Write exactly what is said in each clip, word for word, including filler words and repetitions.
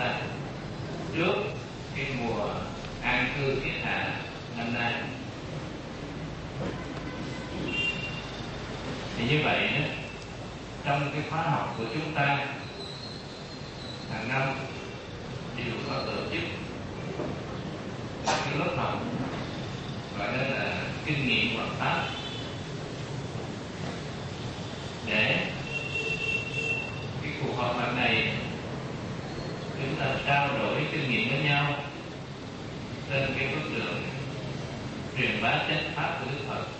ta trước cái mùa an cư kiết hạ năm nay. Thì như vậy đó, trong cái khóa học của chúng ta hàng năm đều có tổ chức cái lớp học gọi đó là kinh nghiệm Phật pháp, để cái cuộc họp mặt này chúng ta trao đổi kinh nghiệm với nhau trên cái bước đường truyền bá chánh pháp của Đức Phật.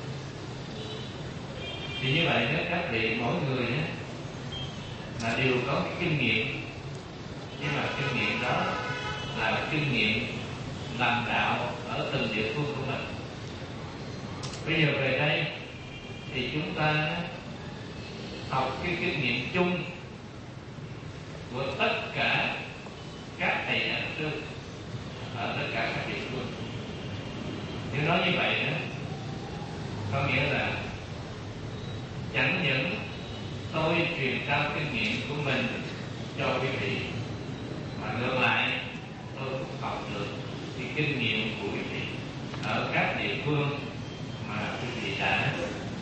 Thì như vậy nếu các vị mỗi người đó, là đều có cái kinh nghiệm, nhưng mà kinh nghiệm đó là kinh nghiệm làm đạo ở từng địa phương của mình. Bây giờ về đây thì chúng ta học cái kinh nghiệm chung của tất cả các thầy giảng sư ở tất cả các địa phương. Nếu nói như vậy đó, có nghĩa là chẳng những tôi truyền trao kinh nghiệm của mình cho quý vị, mà ngược lại tôi cũng học được cái kinh nghiệm của quý vị ở các địa phương mà quý vị đã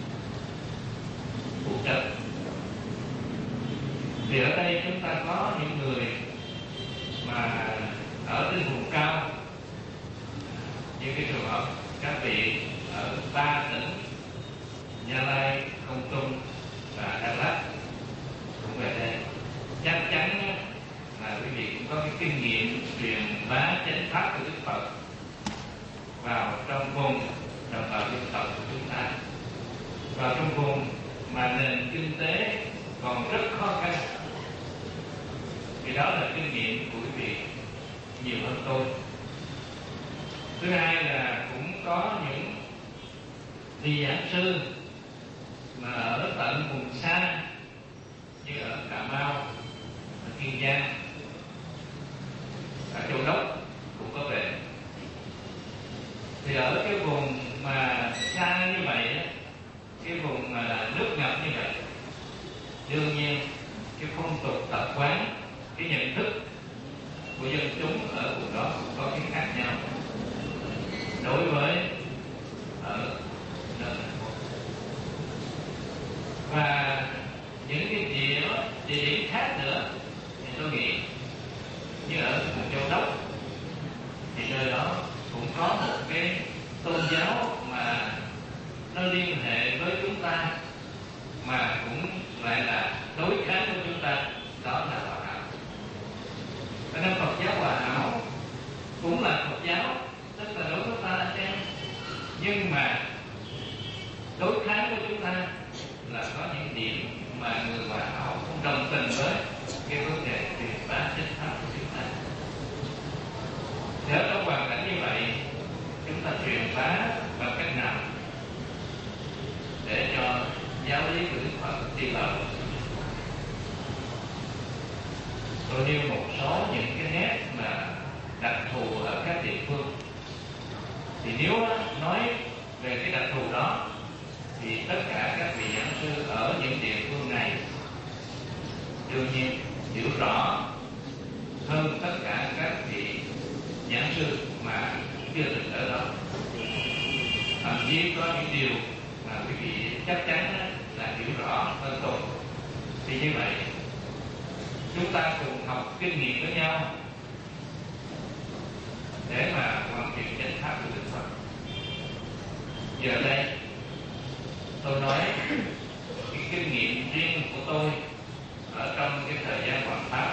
phụ trách. Thì ở đây chúng ta có những người mà ở trên vùng cao, như cái trường hợp các vị ở ba tỉnh Gia Lai, Kon Tum và Đắk Lắk cũng về đây, chắc chắn là quý vị cũng có cái kinh nghiệm truyền bá chánh pháp của Đức Phật vào trong vùng đồng bào dân tộc của chúng ta, vào trong vùng mà nền kinh tế còn rất khó khăn. Thì đó là kinh nghiệm của quý vị nhiều hơn tôi. Thứ hai là cũng có những vị giảng sư mà ở tận vùng xa như ở Cà Mau, ở Kiên Giang, ở Châu Đốc cũng có về. Thì ở cái vùng mà xa như vậy, cái vùng mà nước ngập như vậy, đương nhiên cái phong tục tập quán, cái nhận thức của dân chúng ở vùng đó cũng có cái khác nhau đối với ở nơi thành phố. Và những cái địa, địa điểm khác nữa thì tôi nghĩ như ở vùng Châu Đốc thì nơi đó cũng có một cái tôn giáo mà nó liên hệ với chúng ta mà cũng lại là đối kháng với chúng ta, đó là Hòa Hảo. Cho nên Phật giáo Hòa Hảo cũng là Phật giáo, tức là đối với ta xem, nhưng mà đối kháng với chúng ta là có những điểm mà người Hòa Hảo không đồng tình với cái vấn đề truyền bá chánh pháp của chúng ta. Nếu trong hoàn cảnh như vậy, chúng ta truyền bá bằng cách nào để cho giáo lý của Đức Phật đi vào? Tôi nêu một số những cái nét mà đặc thù ở các địa phương. Thì nếu nói về cái đặc thù đó thì tất cả các vị giảng sư ở những địa phương này đương nhiên hiểu rõ hơn tất cả các vị giảng sư mà chưa từng ở đó. Thậm chí có những điều mà quý vị chắc chắn là hiểu rõ hơn tôi. Thì như vậy chúng ta cùng học kinh nghiệm với nhau để mà hoàn thiện chánh pháp của Đức Phật. Giờ đây tôi nói cái kinh nghiệm riêng của tôi ở trong cái thời gian hoàn pháp.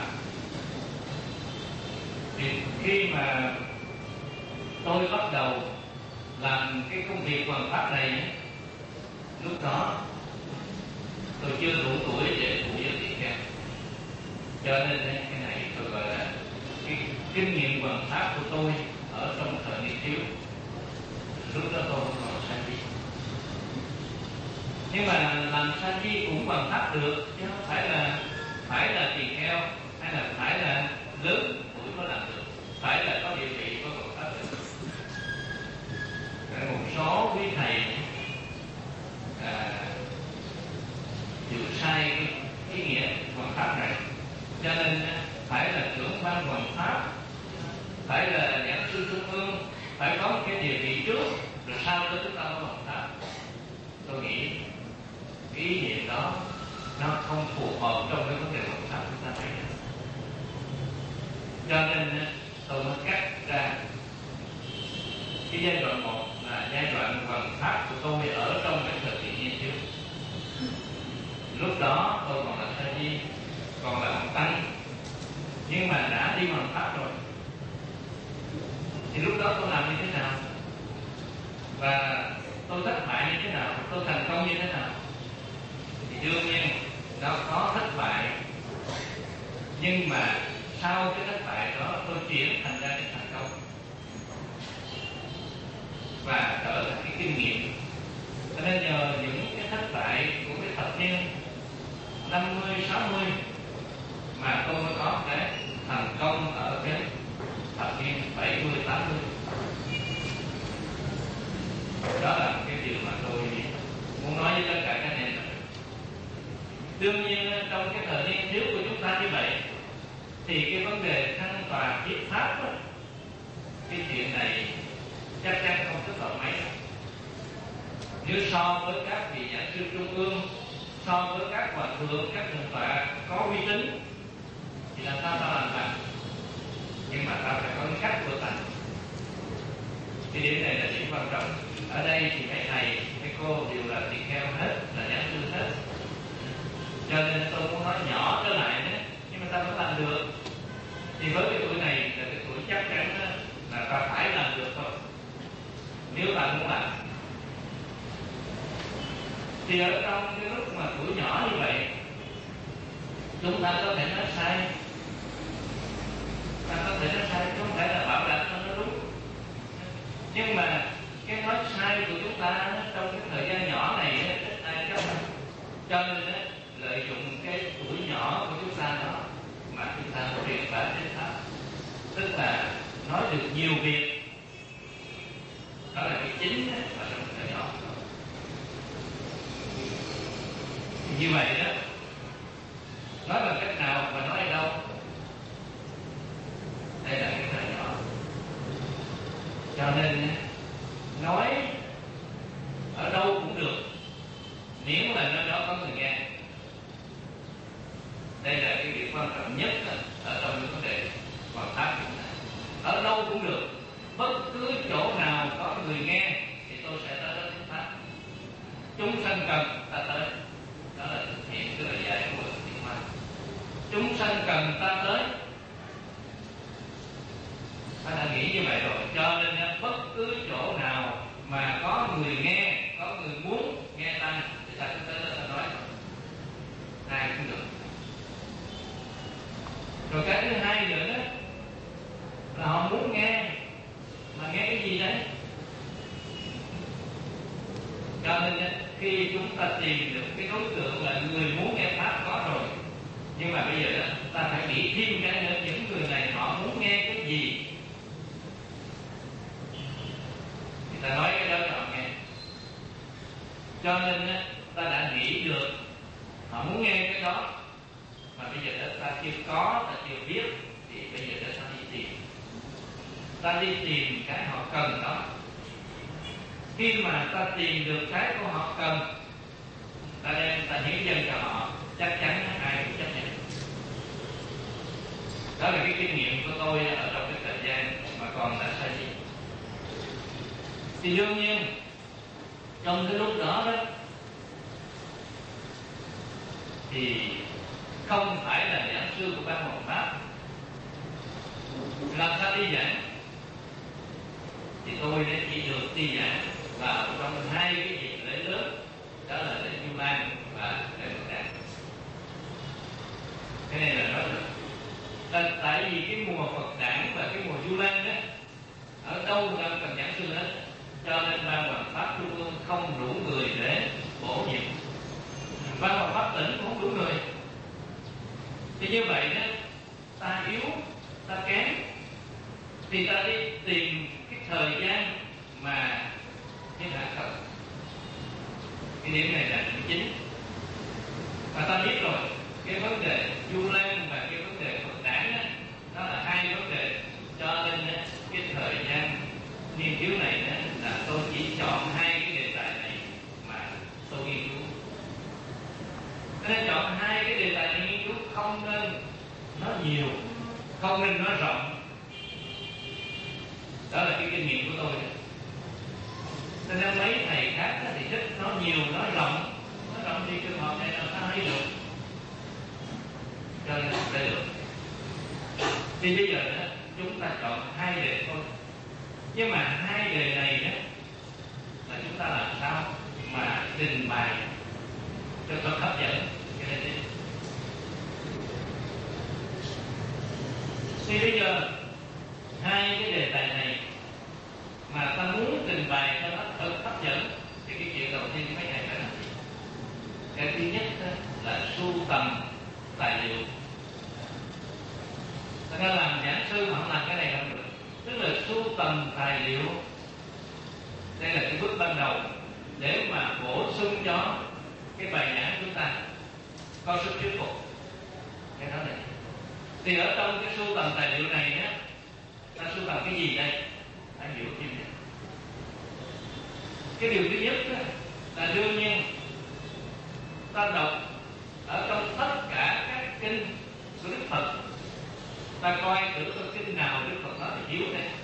Thì khi mà tôi bắt đầu làm cái công việc hoàn pháp này, lúc đó tôi chưa đủ tuổi để phụ giới tỳ kheo, cho nên cái này tôi gọi là cái kinh nghiệm hoàn pháp của tôi ở trong thời niên thiếu. Lúc đó tôi còn sa di, nhưng mà làm sa di cũng hoàn pháp được, chứ không phải là phải là tỳ kheo hay là phải là lớn tuổi mới làm được, phải là có địa vị có hoàn pháp được. Một số quý thầy à, hiểu sai cái ý nghĩa hoàn pháp này, cho nên phải là trưởng ban hoằng pháp, phải là giảng sư trung ương, phải có một cái địa vị trước rồi sau đó chúng ta mới hoằng pháp. Tôi nghĩ cái ý niệm đó nó không phù hợp trong cái vấn đề hoằng pháp chúng ta thấy. Cho nên tôi mới cắt ra cái giai đoạn một là giai đoạn hoằng pháp của tôi ở trong cái thời kỳ nghiên cứu. Lúc đó tôi còn là sa di, còn là một tăng, nhưng mà đã đi hoằng pháp rồi. Thì lúc đó tôi làm như thế nào, và tôi thất bại như thế nào, tôi thành công như thế nào? Thì đương nhiên nó có thất bại, nhưng mà sau cái thất bại đó tôi chuyển thành ra cái thành công và trở thành cái kinh nghiệm. Cho nên nhờ những cái thất bại của cái thập niên năm mươi, sáu mươi mà tôi mới có cái thành công ở cái thập niên bảy mươi, tám mươi. Đó là cái điều mà tôi muốn nói với tất cả các em. Đương nhiên trong cái thời niên thiếu của chúng ta như vậy thì cái vấn đề thăng tòa thuyết pháp đó, cái chuyện này chắc chắn không thích hợp mấy. Nếu so với các vị giảng sư trung ương, so với các hòa thượng, các thượng tọa có uy tín thì làm sao ta làm bằng? Nhưng mà ta phải có cái cách của ta. Cái điểm này là điểm quan trọng. Ở đây thì mấy thầy, mấy cô đều là tỳ kheo hết, là giảng sư hết. Cho nên tôi muốn nói nhỏ trở lại đấy, nhưng mà ta vẫn làm được. Thì với cái tuổi này là cái tuổi chắc chắn là ta phải làm được thôi, nếu ta muốn làm. Thì ở trong cái lúc mà tuổi nhỏ như vậy, chúng ta có thể nói sai, ta có thể nói sai, không phải là bảo đảm nó đúng. Nhưng mà cái nói sai của chúng ta trong cái thời gian nhỏ này ít ai chấp nhận. Cho nên lợi dụng cái tuổi nhỏ của chúng ta đó mà chúng ta truyền bá đến pháp, tức là nói được nhiều việc. Đó là cái chính mà trong thời nhỏ. Như vậy đó, nói bằng cách nào và nói ở đâu? Đây là cái thời nhỏ. Cho nên nói ở đâu cũng được, miễn là nơi đó có người nghe. Đây là cái việc quan trọng nhất ở trong những vấn đề hoàn pháp. Ở đâu cũng được, bất cứ chỗ nào có người nghe thì tôi sẽ tới đó thuyết pháp. Chúng sanh cần ta tới, đó là thực hiện cái lời dạy của Thiện Hoa. Chúng sanh cần ta tới, ta đã nghĩ như vậy rồi. Cho nên bất cứ chỗ nào mà có người nghe, có người muốn nghe ta thì ta cứ tới đó ta nói, ai cũng được. Rồi cái thứ hai nữa đó là họ muốn nghe, mà nghe cái gì đấy. Cho nên khi chúng ta tìm được cái đối tượng là người muốn nghe pháp có rồi, nhưng mà bây giờ đó, ta phải nghĩ thêm cái nữa, những người này họ muốn nghe cái gì thì ta nói cái đó cho họ nghe. Cho nên ta đã nghĩ được họ muốn nghe cái đó, mà bây giờ đó ta chưa có, ta chưa biết, thì bây giờ đó ta đi tìm. Ta đi tìm cái họ cần đó. Khi mà ta tìm được cái của họ cần, ta đem ta hiến dâng cho họ, chắc chắn ai cũng chấp nhận. Đó là cái kinh nghiệm của tôi ở trong cái thời gian mà còn là sa di. Thì đương nhiên trong cái lúc đó đó thì không phải là giảng sư của ban hoằng pháp, làm sao đi giảng? Thì tôi đã chỉ được đi giảng vào trong hai cái dịp lễ lớn, đó là lễ Vu Lan và lễ Phật Đản. Cái này là nói được. Tại, tại vì cái mùa Phật Đản và cái mùa Vu Lan đó ở đâu cũng cần giảng sư hết, cho nên ban hoằng pháp trung ương không đủ người để bổ nhiệm. Ban hoằng pháp tỉnh cũng không đủ người. Thì như vậy đó, ta yếu, ta kém, thì ta đi tìm cái thời gian mà thiên hạ cần. Cái điểm này là điểm chính. Và ta biết rồi, cái vấn đề Vu Lan và cái vấn đề Phật Đản đó, đó là nhiều, không nên nói rộng. Đó là cái kinh nghiệm của tôi. Cho nên mấy thầy khác thì thích nói nhiều, nói rộng. Nói rộng thì trường hợp này làm sao thấy được, cho nên không thấy được. Thì bây giờ đó, chúng ta chọn hai đề thôi. Nhưng mà hai đề này đó là chúng ta làm sao mà trình bày cho thật hấp dẫn cái đề này. Thì bây giờ hai cái đề tài này mà ta muốn trình bày cho nó thật hấp dẫn thì cái chuyện đầu tiên mấy thầy phải làm gì? Cái thứ nhất là sưu tầm tài liệu. Thật ra làm giảng sư mà không làm cái này không được. Tức là sưu tầm tài liệu. Đây là cái bước ban đầu để mà bổ sung cho cái bài giảng chúng ta có sức thuyết phục. Cái đó này. Thì ở trong cái sưu tầm tài liệu này á, ta sưu tầm cái gì đây? Ta hiểu thêm này. Cái điều thứ nhất á, là đương nhiên ta đọc ở trong tất cả các kinh của Đức Phật, ta coi thử có kinh nào Đức Phật nói thì hiểu đây.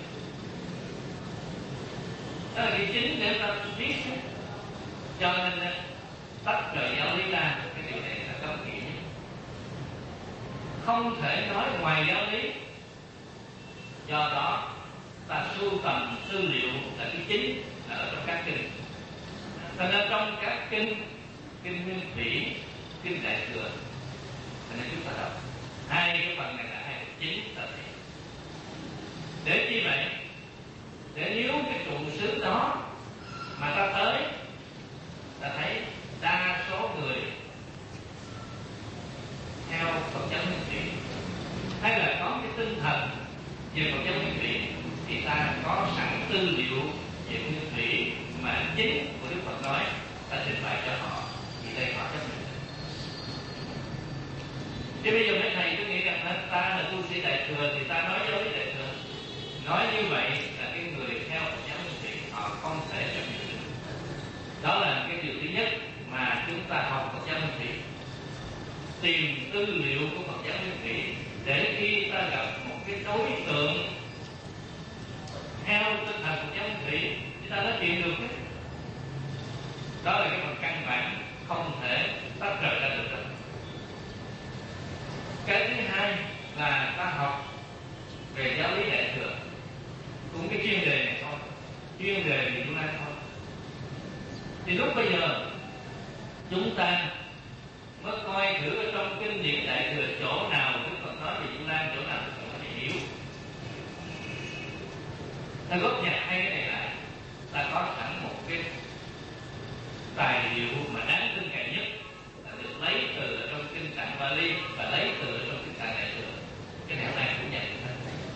Đó là cái chính để ta biết. Cho nên tách rời giáo lý ra, cái điều này là cấm kỵ nhất. Không thể nói ngoài giáo lý. Do đó ta sưu tầm tư liệu là cái chính là ở trong các kinh. Cho nên trong các kinh, kinh Nguyên Thủy, kinh Đại Thừa, cho nên chúng ta đọc hai cái phần này là hai cái chính ta thấy. Để chi vậy? Để nếu cái trụ xứ đó mà ta tới, ta thấy đa số người theo Phật giáo Nguyên Thủy, hay là có cái tinh thần về Phật giáo Nguyên Thủy, thì ta có sẵn tư liệu về Nguyên Thủy mà chính của Đức Phật nói, ta trình bày cho họ, thì đây họ chấp nhận. Chứ bây giờ mấy thầy cứ nghĩ rằng ta là tu sĩ Đại Thừa thì ta nói giáo lý Đại Thừa. Nói như vậy là cái người theo Phật giáo Nguyên Thủy họ không thể chấp nhận được. Đó là cái điều thứ nhất mà chúng ta học Phật giáo Nguyên Thủy. Tìm tư liệu của Phật giáo Nguyên Thủy để khi ta gặp một cái đối tượng theo tinh thần Phật giáo Nguyên Thủy thì ta nói chuyện được. Đó là cái phần căn bản không thể tách rời ra được. Cái thứ hai là ta học về giáo lý Đại Thừa, cũng cái chuyên đề này thôi, chuyên đề thì chúng ta thôi. Thì lúc bây giờ chúng ta mới coi thử ở trong kinh điển Đại Thừa chỗ nào Đức Phật nói về Vu Lan, chỗ nào Đức Phật nói về hiểu. Ta góp nhặt hai cái này lại, ta có sẵn một cái tài liệu mà đáng tin cậy nhất, là được lấy từ ở trong kinh Tạng Bali và lấy từ ở trong kinh Tạng Đại Thừa. Cái này hôm nay cũng nhận được.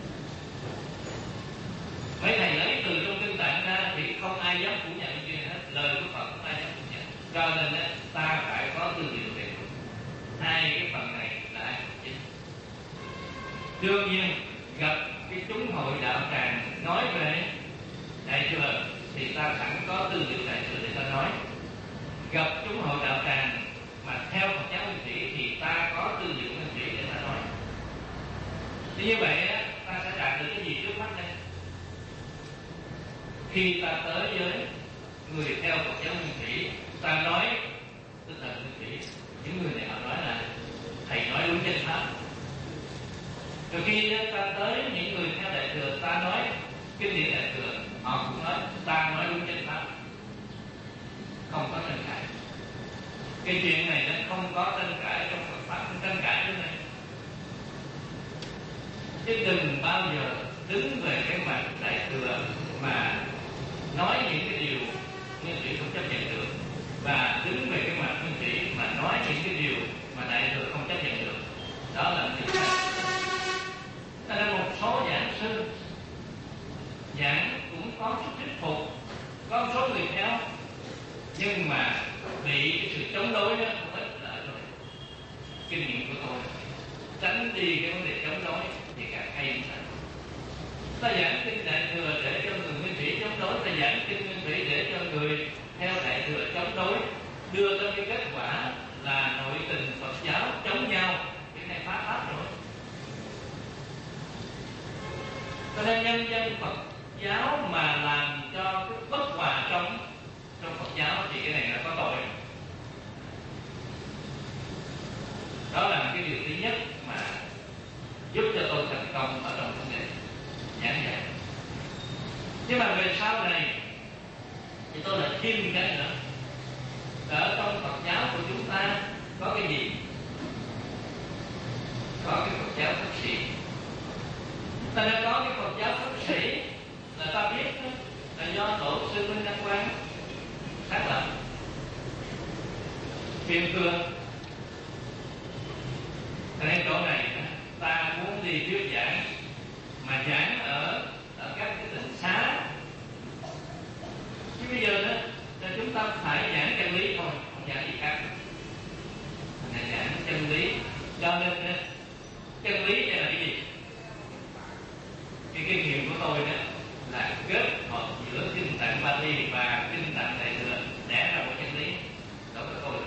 Mấy thầy lấy từ trong kinh Tạng ra thì không ai dám phủ nhận chuyện hết, lời của Phật không ai dám phủ nhận. Cho nên ta phải có tư liệu về hai cái phần này là hai phần chính. Đương nhiên gặp cái chúng hội đạo tràng nói về Đại Thừa thì ta sẵn có tư liệu Đại Thừa để ta nói. Gặp chúng hội đạo tràng mà theo Phật giáo Nguyên Thủy thì ta có tư liệu Nguyên Thủy để ta nói. Thì như vậy ta sẽ đạt được cái gì trước mắt đây? Khi ta tới với người theo Phật giáo Nguyên Thủy, ta nói tinh thần Nguyên Thủy, những người này họ nói là thầy nói đúng chân pháp. Rồi khi ta tới những người theo Đại Thừa, ta nói kinh điển Đại Thừa, họ cũng nói ta nói đúng chân pháp, không có tranh cãi. Cái chuyện này nó không có tranh cãi trong Phật pháp, không tranh cãi cái này. Chứ đừng bao giờ đứng về cái mặt Đại Thừa mà nói những cái điều Nguyên Thủy không chấp nhận được, và đứng về cái mặt Nguyên Thủy mà nói những cái điều mà Đại Thừa không chấp nhận được. Đó là điều khác. Cho nên một số giảng sư giảng cũng có chút thuyết phục, có một số người theo, nhưng mà bị cái sự chống đối đó không ít là ở chỗ này. Kinh nghiệm của tôi, tránh đi cái vấn đề chống đối thì càng hay hơn. Ta giảng kinh Đại Thừa để cho người Nguyên Thủy chống đối, ta giảng kinh Nguyên Thủy để cho người theo Đại Thừa chống đối, đưa tới cái kết quả là nội tình Phật giáo chống nhau. Cái này phá pháp rồi. Cho nên nhân dân Phật giáo mà làm cho cái bất hòa trong trong Phật giáo thì cái này là có tội. Đó là cái điều thứ nhất mà giúp cho tôi thành công ở trong vấn đề giảng dạy. Nhưng mà về sau này thì tôi lại thêm cái nữa, ở trong Phật giáo của chúng ta có cái gì? Có cái Phật giáo thất sĩ. Ta đã có cái Phật giáo thất sĩ là ta biết đó, là do tổ sư Minh Đăng Quang xác lập phiên phương. Cho nên chỗ này ta muốn đi thuyết giảng mà giảng ở ở các cái tỉnh xá, chứ bây giờ đó là chúng ta phải giảng chân lý thôi, không giảng gì khác. Phải giảng chân lý. Cho nên đó, chân lý đây là cái gì? Cái kinh nghiệm của tôi đó là kết hợp giữa kinh tạng Bali và kinh tạng Đại Thừa để ra một chân lý. Đó là tôi.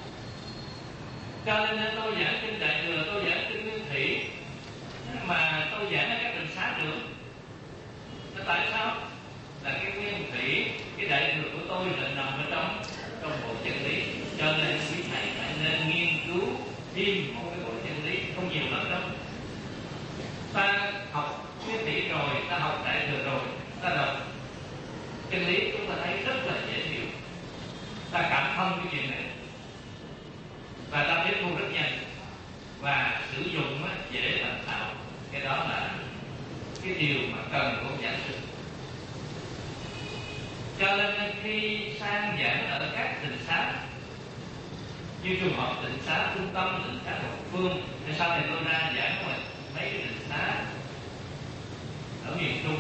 Cho nên tôi giảng kinh Đại Thừa, tôi giảng kinh Nguyên Thủy, mà tôi giảng ở các tỉnh xá được. Tại sao? Là cái Nguyên Thủy, cái Đại Thừa của tôi là nằm ở trong trong bộ chân lý. Cho nên quý thầy phải nên nghiên cứu thêm một cái bộ chân lý, không nhiều lắm đâu. Ta học Nguyên Thủy rồi, ta học Đại Thừa rồi, ta đọc chân lý chúng ta thấy rất là dễ hiểu, ta cảm thông cái chuyện này và ta tiếp thu rất nhanh và sử dụng dễ thành thạo. Cái đó là cái điều mà cần của giảng sư. Cho nên khi sang giảng ở các tỉnh xá, như trường hợp tỉnh xá Trung Tâm, tỉnh xá Thọ Phương, thì sau này tôi ra giảng ngoài mấy cái tỉnh xá ở miền Trung.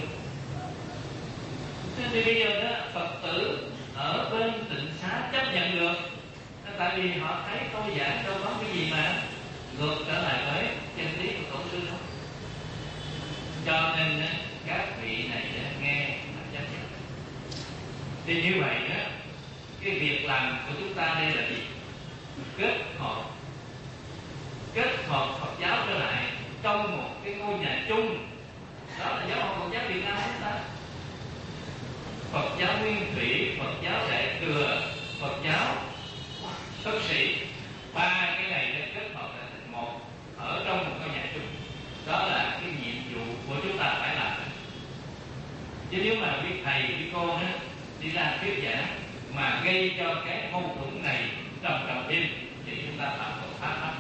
Thế thì bây giờ đó Phật tử ở bên tỉnh xá chấp nhận được, tại vì họ thấy tôi giảng đâu có cái gì mà ngược trở lại với chân lý của tổ sư đâu. Cho nên các vị này nghe mà chấp nhận. Thì như vậy đó, cái việc làm của chúng ta đây là gì? Kết hợp kết hợp Phật giáo trở lại trong một cái ngôi nhà chung. Đó là giáo hội Phật giáo Việt Nam chúng ta. Phật giáo Nguyên Thủy, Phật giáo Đại Thừa, Phật giáo Thất Sĩ, ba cái này đã kết hợp lại thành một ở trong một ngôi nhà chung. Đó là cái nhiệm vụ của chúng ta phải làm. Chứ nếu mà quý thầy, quý cô đó, đi ra thuyết giảng mà gây cho cái mâu thuẫn này trầm trầm thêm thì chúng ta phạm tội pháp lắm.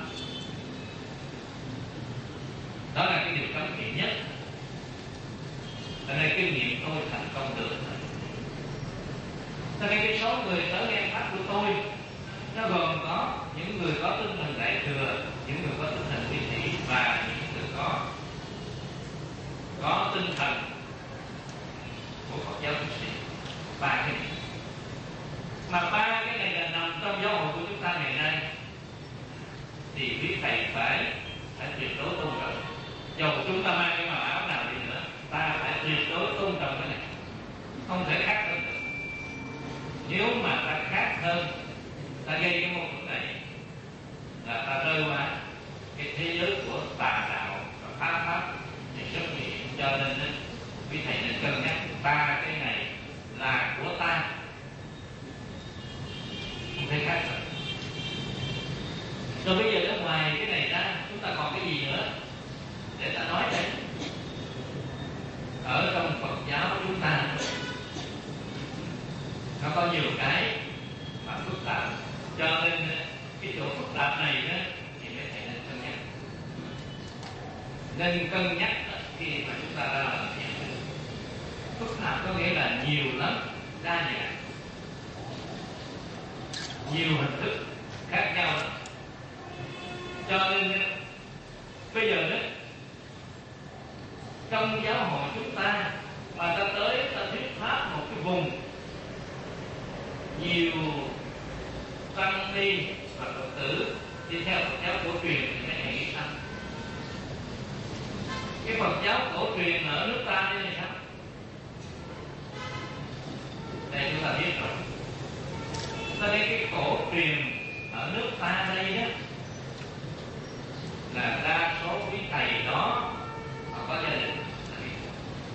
Đó là cái điều cấm kỵ nhất. Cho nên kinh nghiệm tôi thành công được. Cho nên cái số người tới nghe pháp của tôi nó gồm có những người có tinh thần Đại Thừa, những người có tinh thần Nguyên Thủy và những người có có tinh thần của Phật giáo Thất Sĩ. Ba cái này, mà ba cái này là nằm trong giáo hội của chúng ta ngày nay, thì quý thầy phải phải tuyệt đối tôn trọng. Dù chúng ta mang cái màu áo nào đi nữa, ta phải tuyệt đối tôn trọng cái này, không thể khác hơn được. Nếu mà ta khác hơn, ta gây cái mâu thuẫn này, là ta rơi qua cái thế giới của tà đạo và pháp pháp thì rất nguy hiểm. Cho nên quý thầy nên cân nhắc ba cái này là của ta, không thể khác được. Rồi bây giờ ở ngoài cái này ra, chúng ta còn cái gì nữa để ta nói đây? Ở trong Phật giáo của chúng ta nó có nhiều cái mà phức tạp, cho nên cái chỗ phức tạp này đó thì mấy thầy nên cân nhắc. Nên cân nhắc khi mà chúng ta ra làm việc. Phức tạp có nghĩa là nhiều lắm, đa dạng, nhiều hình thức khác nhau lắm. Cho nên bây giờ đó, trong giáo hội chúng ta mà ta tới ta thuyết pháp một cái vùng nhiều tăng ni và Phật tử đi theo Phật giáo cổ truyền thì mấy thầy nghĩ sao? Cái Phật giáo cổ truyền ở nước ta đây này sao? Đây chúng ta biết rồi. Cho nên cái cổ truyền ở nước ta đây đó là đa số quý thầy đó họ có gia đình.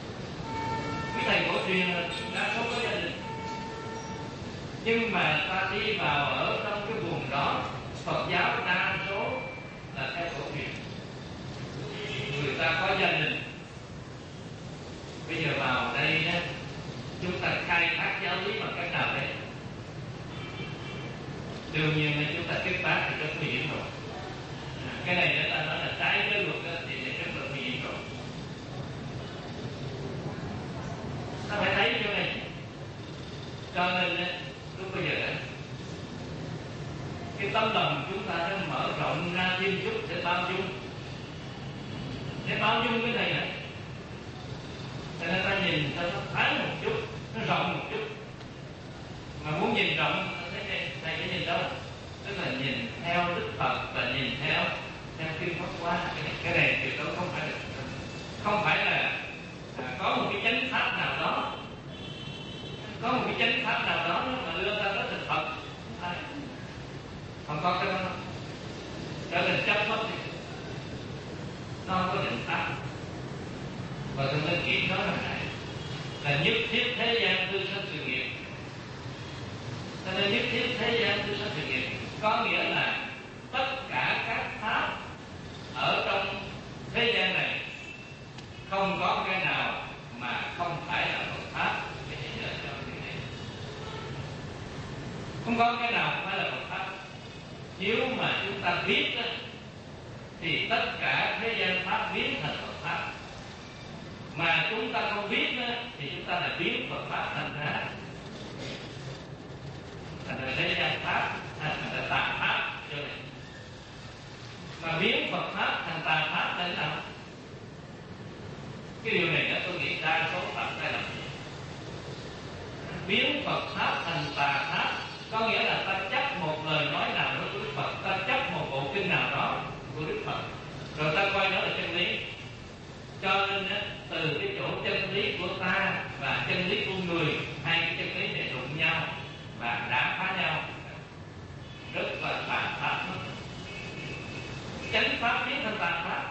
truyền là đa số có gia đình, nhưng mà ta đi vào ở trong cái vùng đó, Phật giáo đa số là theo cổ truyền, người ta có gia đình. Bây giờ vào đây đó, chúng ta khai thác giáo lý bằng cách nào đấy? Đương nhiên là chúng ta tiếp tác thì rất nguy hiểm rồi. Cái này người ta nói là trái với luật thì rất là nguy hiểm rồi. Ta phải thấy chỗ này. Cho nên lúc bây giờ đó, cái tâm lòng chúng ta đã mở rộng ra thêm chút để bao dung, để bao dung cái này này. Cho nên ta nhìn ta nó thoáng một chút, nó rộng một chút. Mà muốn nhìn rộng, thấy thầy phải nhìn đâu? Tức là nhìn theo Đức Phật và nhìn theo theo kinh Pháp Hoa. Cái này tuyệt đối không phải là không phải là à, có một cái chánh pháp nào đó, có một cái chánh pháp nào đó mà đưa ta tới thực Phật. Không có cái đó, trở nên chấp mất thì nó không có định pháp. Và tôi nói chuyện đó là này, là nhất thiết thế gian tư sanh sự nghiệp. Cho nên nhất thiết thế gian tư sanh sự nghiệp có nghĩa là tất cả các pháp ở trong thế gian này không có cái nào mà không phải là Phật pháp. Không có cái nào không phải là Phật pháp. Nếu mà chúng ta biết đó, thì tất cả thế gian pháp biến thành Phật pháp. Mà chúng ta không biết đó, thì chúng ta là biến Phật pháp thành ra thành ra thế gian pháp, thành ra tà pháp. Mà biến Phật pháp thành tà pháp là thế nào? Cái điều này đó tôi nghĩ đa số Phật sai lầm. Biến Phật pháp thành tà pháp có nghĩa là ta chấp một lời nói nào đó của Đức Phật, ta chấp một bộ kinh nào đó của Đức Phật, rồi ta coi đó là chân lý. Cho nên từ cái chỗ chân lý của ta và chân lý của người, hai cái chân lý này đụng nhau và đá phá nhau, rất là tà pháp. Chánh pháp biến thành tà pháp.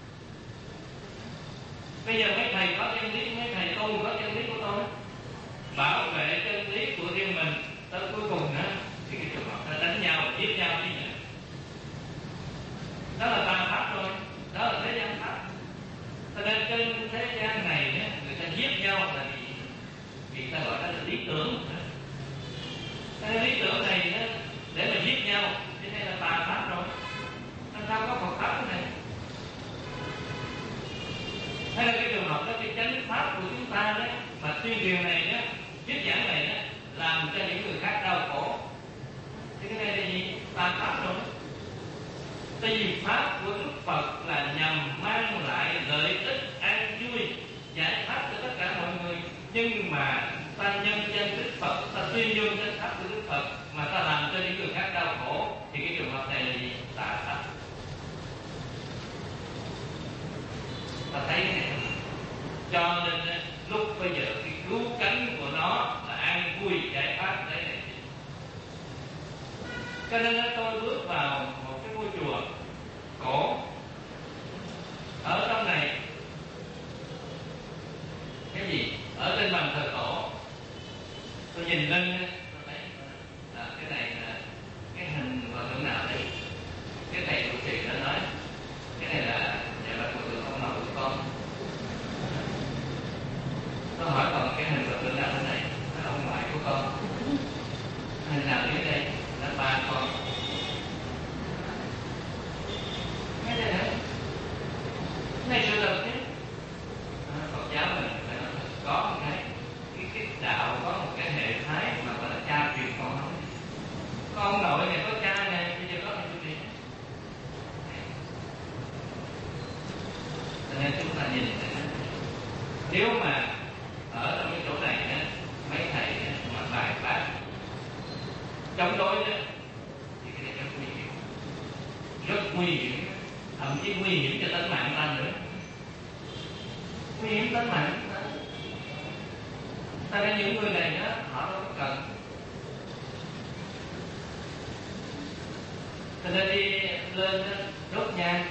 Bây giờ mấy thầy có chân lý, mấy thầy tu có chân lý của tôi, bảo vệ chân lý của riêng mình, tới cuối cùng nữa thì cái trường hợp ta đánh nhau và giết nhau như vậy, đó là tà pháp rồi, đó là thế gian pháp. Cho nên trên thế gian này người ta giết nhau là vì vì ta gọi đó là lý tưởng. Cái lý tưởng này để mà giết nhau thì đây là tà pháp rồi. Làm sao có Phật pháp cái này? Hay là cái trường hợp đó, cái chánh pháp của chúng ta đấy mà tuyên truyền này đó, thuyết giảng này đó, làm cho những người khác đau khổ, thì cái này là gì? Tà pháp rồi. Tại vì pháp của Đức Phật là nhằm mang lại lợi ích an vui, giải thoát cho tất cả mọi người. Nhưng mà ta nhân danh Đức Phật, ta tuyên dương danh pháp của Đức Phật mà ta làm cho những người khác đau khổ, thì cái trường hợp này là gì? Tà pháp. Ta thấy cái này. Cho nên lúc bây giờ cái cứu cánh của nó là an vui, giải thoát đấy này. Cho nên tôi bước vào một cái ngôi chùa cổ, ở trong này cái gì ở trên bàn thờ tổ, tôi nhìn lên tôi thấy là cái này là cái hình hòa thượng nào đây? Cái thầy trụ trì đã nói cái này là nhà bà hòa thượng ông nội của con. Tôi hỏi còn cái hình hòa thượng nào thế này? Là ông ngoại của con. Hình nào dưới đây? Là ba con. Cái này đấy, này sự thật chứ. Phật giáo mình phải nói có một cái, cái cái đạo có một cái hệ thái mà gọi là cha truyền con nói. Con ông nội này có cha này, bây giờ có thầy trụ trì. Cho nên chúng ta nhìn thấy, nếu mà ở trong cái chỗ này á, mấy thầy mà bài bác chống đối đó, thì cái này rất nguy hiểm, rất nguy hiểm, thậm chí nguy hiểm cho tính mạng ta nữa, nguy hiểm tính mạng ta. Tại vì những người này đó, họ đâu có cần. Cho nên đi lên đốt nhang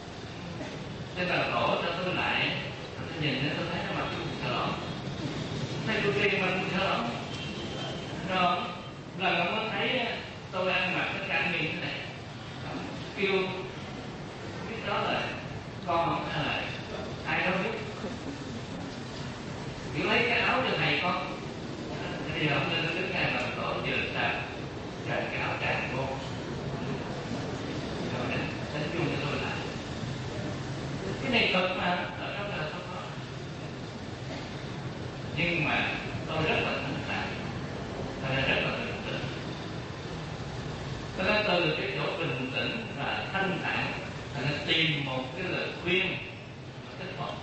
trên bàn cổ cho tôi lại, tôi nhìn tôi thấy nó mặc cái quần sờ lỏng, thầy trụ trì mình sợ rồi lần ông mới thấy tôi ăn mặc cái cạn miệng thế này, kêu biết đó là con hay là ai đâu biết, kiểu lấy cái áo cho thầy con. Thì ông lên đứng ngay làm tổ giờ sao tràn cái áo tràn vô rồi đánh đánh chung cho tôi lại. Cái này thật mà ở trong là không có, nhưng mà tôi rất là thanh thản, tôi rất là bình tĩnh. Cho nên từ cái chỗ bình tĩnh và thanh thản là nó tìm một cái lời khuyên mà thích hợp,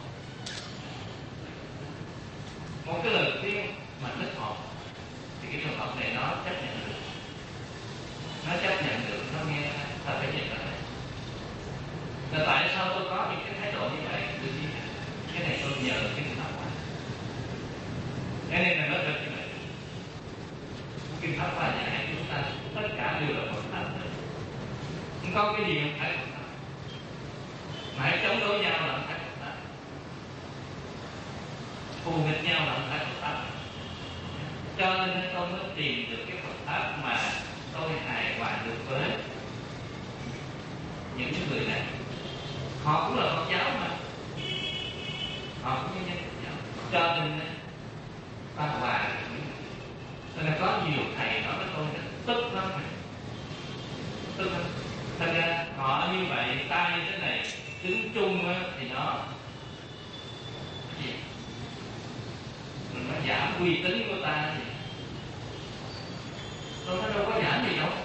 một cái lời khuyên mà thích hợp thì cái trường hợp này nó chấp nhận được, nó chấp nhận được, nó nghe ta phải nhìn lại. Là tại sao tôi có những cái thái độ như vậy? Tôi biết cái này tôi nhờ cái người nào qua. Cái này là nó rất như vậy. Kinh Pháp Hoa dạy chúng ta tất cả đều là Phật pháp, không có cái gì không phải Phật pháp. Mà hãy chống đối nhau là không phải Phật pháp, thù nghịch nhau là không phải Phật pháp. Cho nên tôi mới tìm được cái Phật pháp mà tôi hài hòa được với những người này. Họ cũng là Phật giáo mà, họ cũng như nhân Phật giáo, cho nên ta hòa được. Cho nên có nhiều thầy nói với tôi tức lắm, tức lắm. Thật ra họ như vậy, ta như thế này, đứng chung thì nó gì? Nó giảm uy tín của ta gì? Tôi nói đâu có giảm gì đâu.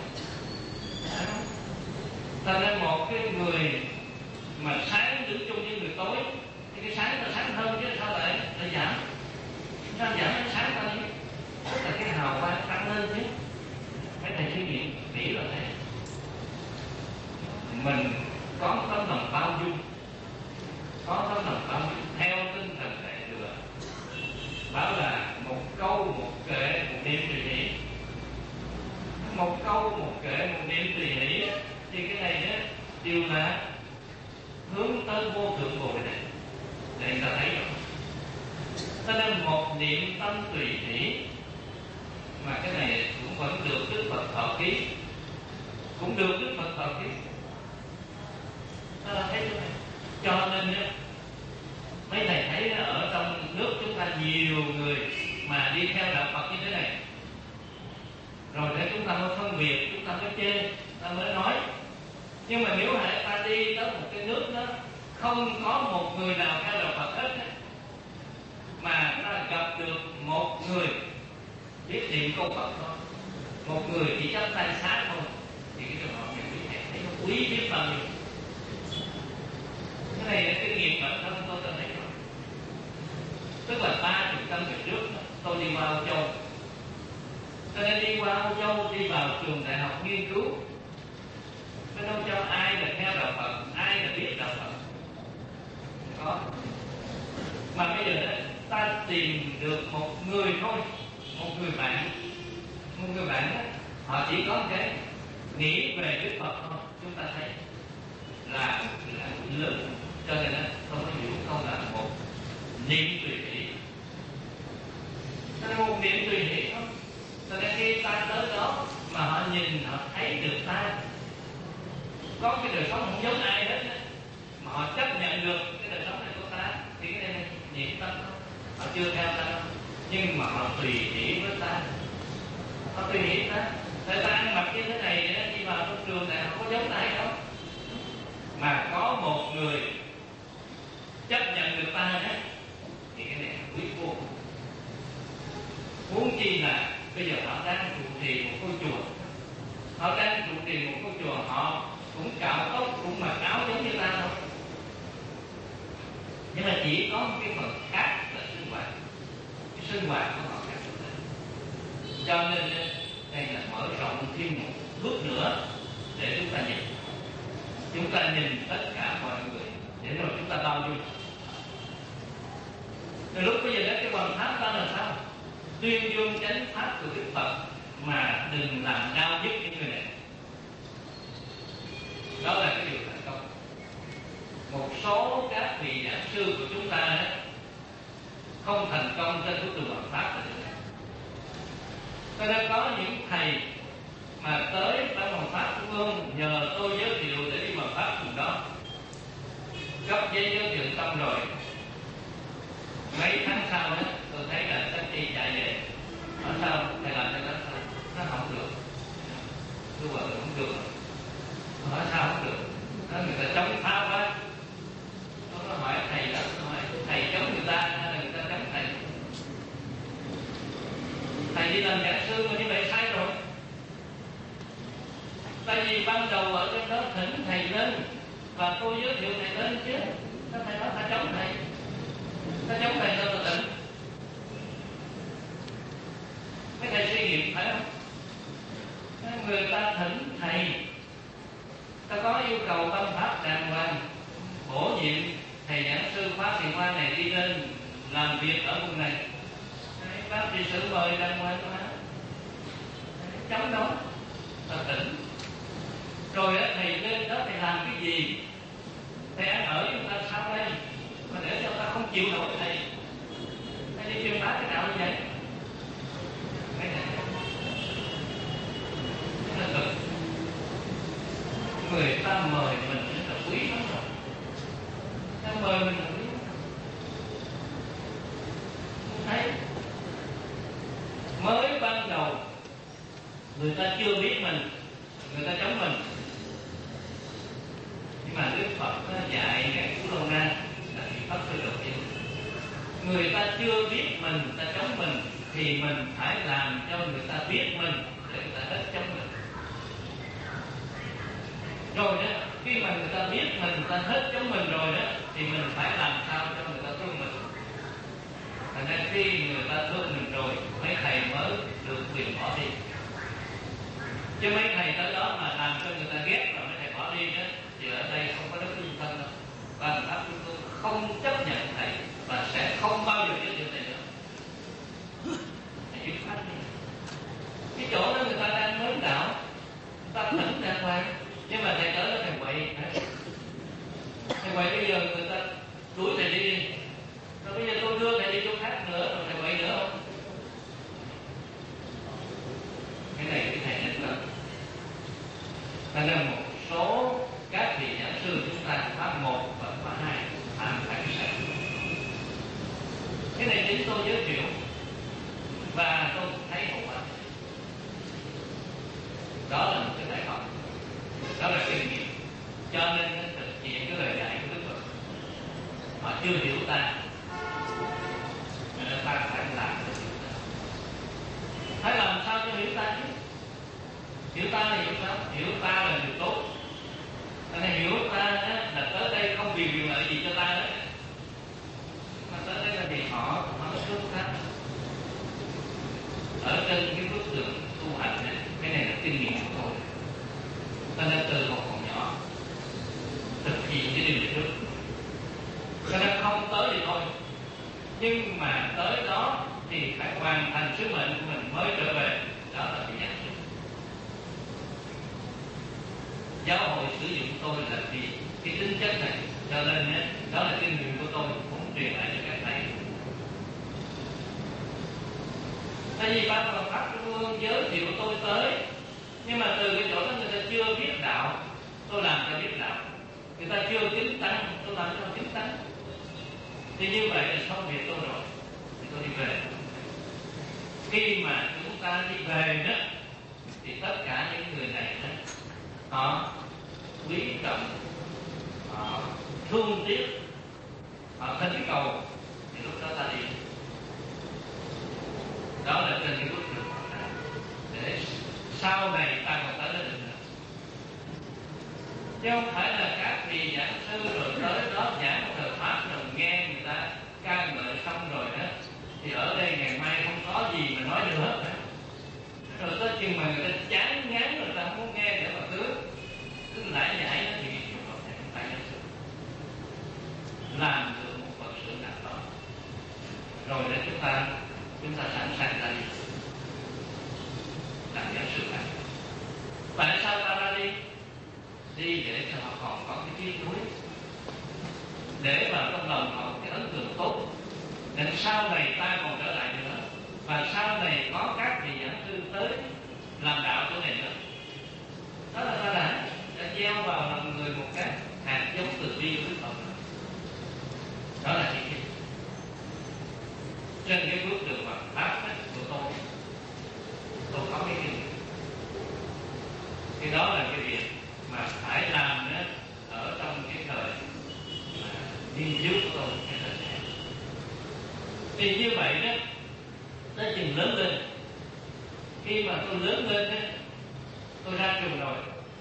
Thật ra một cái người mà sáng đứng chung với người tối thì cái sáng nó sáng hơn chứ sao lại lại giảm? Sao giảm cái sáng ta đi? Tức là cái hào quang tăng lên chứ. Mấy thầy suy nghĩ nghĩ là thế. Mình có một tấm lòng bao dung, có tấm lòng bao dung theo tinh thần đại thừa, bảo là một câu một kệ một niệm tùy hỷ, một câu một kệ một niệm tùy hỷ, thì cái này á đều là hướng tới vô thượng Bồ Đề. Để người ta thấy rồi. Cho nên một niệm tâm tùy hỷ, mà cái này cũng vẫn được Đức Phật thọ ký, cũng được Đức Phật thọ ký. Đó là thấy chỗ này. Cho nên á, mấy thầy thấy ở trong nước chúng ta nhiều người mà đi theo đạo Phật như thế này, rồi để chúng ta mới phân biệt, chúng ta mới chê, ta mới nói. Nhưng mà nếu hãy ta đi tới một cái nước đó không có một người nào theo đạo Phật hết, mà ta gặp được một người biết niệm câu Phật thôi, một người chỉ chắp tay sát thôi, thì cái trường hợp này quý thầy thấy nó quý biết bao nhiêu. Cái này là cái nghiệm bản thân tôi tôi thấy rồi. Tức là ba chục năm về trước tôi đi qua Âu Châu, cho nên đi qua Âu Châu, đi vào trường đại học nghiên cứu. Bên Âu Châu ai là theo đạo Phật, ai là biết đạo Phật, có. Mà bây giờ ta tìm được một người thôi, một người bạn, một người bạn đó, họ chỉ có cái nghĩ về Đức Phật thôi, chúng ta thấy là là lớn. Cho nên không có hiểu câu là một niệm tùy hỷ. Cho nên một niệm tùy hỷ thôi. Cho nên khi ta tới đó mà họ nhìn, họ thấy được ta có cái đời sống không giống ai hết, mà họ chấp nhận được cái đời sống này của ta, thì cái này niệm tâm thôi. Họ chưa theo ta, nhưng mà họ tùy hỷ với ta, họ tùy hỷ ta. Tại ta ăn mặc như thế này đi vào trong trường này không có giống ai đâu, mà có một người chấp nhận được ta hết, thì cái này quý vô cùng. Huống chi là bây giờ họ đang trụ trì một ngôi chùa, họ đang trụ trì một ngôi chùa, họ cũng cạo tóc, cũng mặc áo giống như ta thôi, nhưng mà chỉ có một cái phần khác là sinh hoạt, cái sinh hoạt của họ khác được. Cho nên đây là mở rộng thêm một bước nữa để chúng ta nhìn, chúng ta nhìn tất cả mọi người để rồi chúng ta bao dung. Từ lúc bây giờ đến cái hoàn pháp ta là sao? Tuyên dương chánh pháp của Đức Phật mà đừng làm đau nhức những người này. Đó là cái điều thành công. Một số các vị giảng sư của chúng ta đó, không thành công trên bước đường hoàn pháp, Cho nên có những thầy mà tới Ban Hoàng Pháp Trung ương nhờ tôi giới thiệu để đi bằng Pháp cùng đó, cấp giấy giới thiệu xong rồi, mấy tháng sau đó tôi thấy là sách chi chạy về, nói sao thầy làm cho nó sao nó không được, tôi bảo không được, nói sao không được, nó người ta chống phá quá. Nó hỏi thầy đó, nó hỏi thầy chống người ta hay là người ta chống thầy? Thầy đi làm giảng sư mà như vậy sai rồi. Tại vì ban đầu ở trên đó thỉnh thầy lên và tôi giới thiệu thầy lên chứ. Sao thầy nói ta chống thầy? Ta chống thầy sao ta tỉnh? Mấy thầy suy nghiệm phải không? Người ta thỉnh thầy, ta có yêu cầu tâm pháp đàng hoàng, bổ nhiệm thầy giảng sư Pháp Thiện Hoa này đi lên làm việc ở vùng này. Bác trị sự mời đàng hoàng mà chống đó, ta tỉnh. Rồi á, thầy lên đó thầy làm cái gì? Thầy ăn ở với người ta sao đây? Mà để cho ta không chịu nổi thầy. Thầy đi truyền bá cái đạo như vậy. Cái này rất là cực. Người ta mời mình rất là quý lắm rồi. Ta mời mình là quý lắm. Không thấy. Mới ban đầu người ta chưa biết mình, người ta chống mình. Nhưng mà Đức Phật nó dạy Ngài Cú Lâu Na là vị Pháp Sư đầu tiên. Người ta chưa biết mình, ta chống mình thì mình phải làm cho người ta biết mình để người ta hết chống mình. Rồi đó, khi mà người ta biết mình, người ta hết chống mình rồi đó, thì mình phải làm sao cho người ta thương mình. Thành ra khi người ta thương mình rồi, mấy thầy mới được quyền bỏ đi. Chứ mấy thầy tới đó mà làm cho người ta ghét rồi mấy thầy bỏ đi đó, thì ở đây không có đức tin thân đâu. Và Pháp chúng tôi không chấp nhận thầy và sẽ không bao giờ giới thiệu thầy nữa. Thầy dứt khoát đi. Cái chỗ đó người ta đang mới đạo, người ta thỉnh đàng hoàng, nhưng mà thầy tới đó thầy quậy. Thầy quậy bây giờ người ta đuổi thầy đi đi. Rồi bây giờ tôi đưa thầy đi chỗ khác nữa, rồi thầy quậy nữa không? Cái này cái thầy nên cần. Thành ra một số các vị giảng sư chúng ta khóa một và khóa hai làm phải sai. Cái này chính tôi giới thiệu và tôi thấy hậu quả. Đó là một cái bài học, đó là kinh nghiệm. Cho nên thực hiện cái lời dạy của Đức Phật, họ chưa hiểu ta, nên ta phải làm cho hiểu ta. Phải làm sao cho hiểu ta chứ? Hiểu ta là hiểu sao? Hiểu ta là điều tốt. Nên là hiểu ta là tới đây không vì quyền lợi gì cho ta đó, mà tới đây là vì họ họ xuất phát ở trên cái bước đường tu hành này. Cái này là kinh nghiệm của tôi. Ta nên từ một còn nhỏ thực hiện cái điều trước. Cho nên không tới thì thôi, nhưng mà tới đó thì phải hoàn thành sứ mệnh của mình mới trở về. Đó là cái giảng sư. Giáo hội sử dụng tôi là vì cái tính chất này, cho nên đó là kinh nghiệm của tôi muốn truyền lại cho các thầy. Tại vì Ban Hoàng Pháp Trung ương giới thiệu tôi tới, nhưng mà từ cái chỗ đó người ta chưa biết đạo, tôi làm cho biết đạo. Người ta chưa kính tánh, tôi làm cho kính tánh. Thì như vậy là xong việc tôi rồi, thì tôi đi về. Khi mà chúng ta đi về đó, thì tất cả những người này đó, họ quý trọng, họ thương tiếc, họ thỉnh cầu, thì lúc đó ta đi. Đó là trên cái bước đường để sau này ta còn tới được nữa. Chứ không phải là các vị giảng sư rồi tới đó giảng thời pháp rồi nghe người ta ca ngợi xong rồi đó, thì ở đây ngày mai không có gì mà nói được hết. Rồi tới chừng mà người ta chán ngán, người ta không muốn nghe để mà cứ cứ lại nhảy nó thì không phải là sự làm được một vật sự nào đó rồi để chúng ta chúng ta sẵn sàng ra đi làm giáo sư này. Tại sao ta ra đi? Đi để cho họ còn có cái trí nuối, để vào trong lòng họ cái ấn tượng tốt, để sau này ta còn trở lại nữa và sau này có các vị giảng sư tới làm đạo chỗ này nữa. Đó là ta đã, đã gieo vào lòng người một cái hạt giống từ bi của Đức Phật. Đó là chuyện gì? Trên cái bước đường Phật pháp của tôi, tôi có cái gì? Cái đó là cái việc mà phải làm đó ở trong cái thời mà niên thiếu của tôi, cái thời trẻ. Thì như vậy đó, nó chừng lớn lên. Khi mà tôi lớn lên đó, tôi ra trường rồi,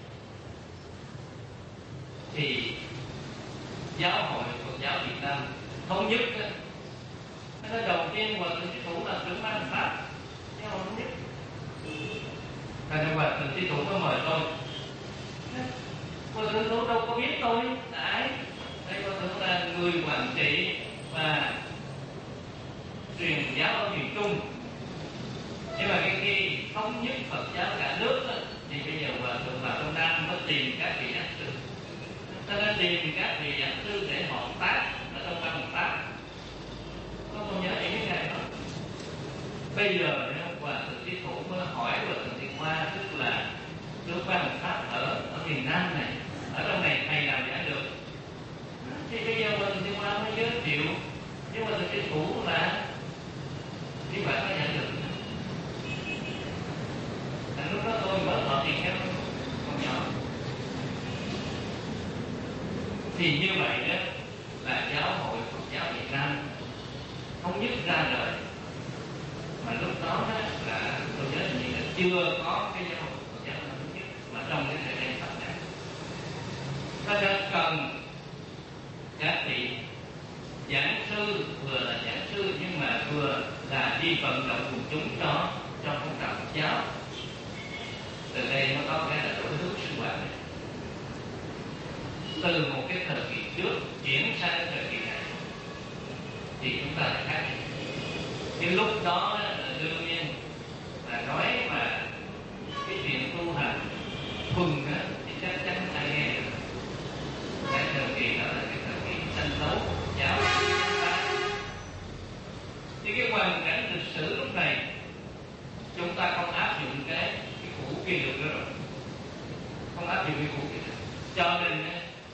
thì giáo hội Phật giáo Việt Nam thống nhất đó, cái đầu tiên Hòa Thượng Chí Thủ là trưởng ban pháp giáo hội thống nhất. Thành Hòa Thượng Chí Thủ có mời tôi. Hòa Thượng Chí Thủ đâu có biết tôi là ai. Đây Hòa Thượng là người quản trị và truyền giáo ở miền Trung. Nhưng mà cái khi thống nhất Phật giáo cả nước đó, thì bây giờ Hòa Thượng vào trong Nam mới tìm các vị giảng sư. Ta đã tìm các vị giảng sư để hợp tác ở trong văn pháp. Tôi không nhớ những cái này đó. Bây giờ Hòa Thượng Chí Thủ mới hỏi Hòa Thượng Thiện Hoa, tức là nước văn pháp ở ở miền Nam này, ở trong này thầy nào giảng được. Thì bây giờ Hòa Thượng Thiện Hoa mới giới thiệu, nhưng mà Hòa Thượng Chí Thủ là như vậy mới giảng được. Thành lúc đó tôi mới thọ tiền theo con nhỏ. Thì như vậy đó là giáo hội Phật giáo Việt Nam thống nhất ra đời. Mà lúc đó, đó là tôi nhớ như là chưa có cái giáo hội Phật giáo thống nhất mà trong cái thời gian sắp này. Ta đã cần các vị giảng sư, vừa là giảng sư nhưng mà vừa là đi vận động quần chúng cho cho phong trào Phật giáo. Từ đây nó có cái là đổi hướng sinh hoạt này. Từ một cái thời kỳ trước chuyển sang cái thời kỳ này thì chúng ta lại khác. Cái lúc đó là đương nhiên là nói mà cái chuyện tu hành thuần á thì chắc chắn ai nghe được. Cái thời kỳ đó là cái thời kỳ sanh đấu giáo. Thì cái hoàn cảnh lịch sử lúc này chúng ta không áp dụng cái cái cũ kia được nữa rồi, không áp dụng cái cũ kia được. Cho nên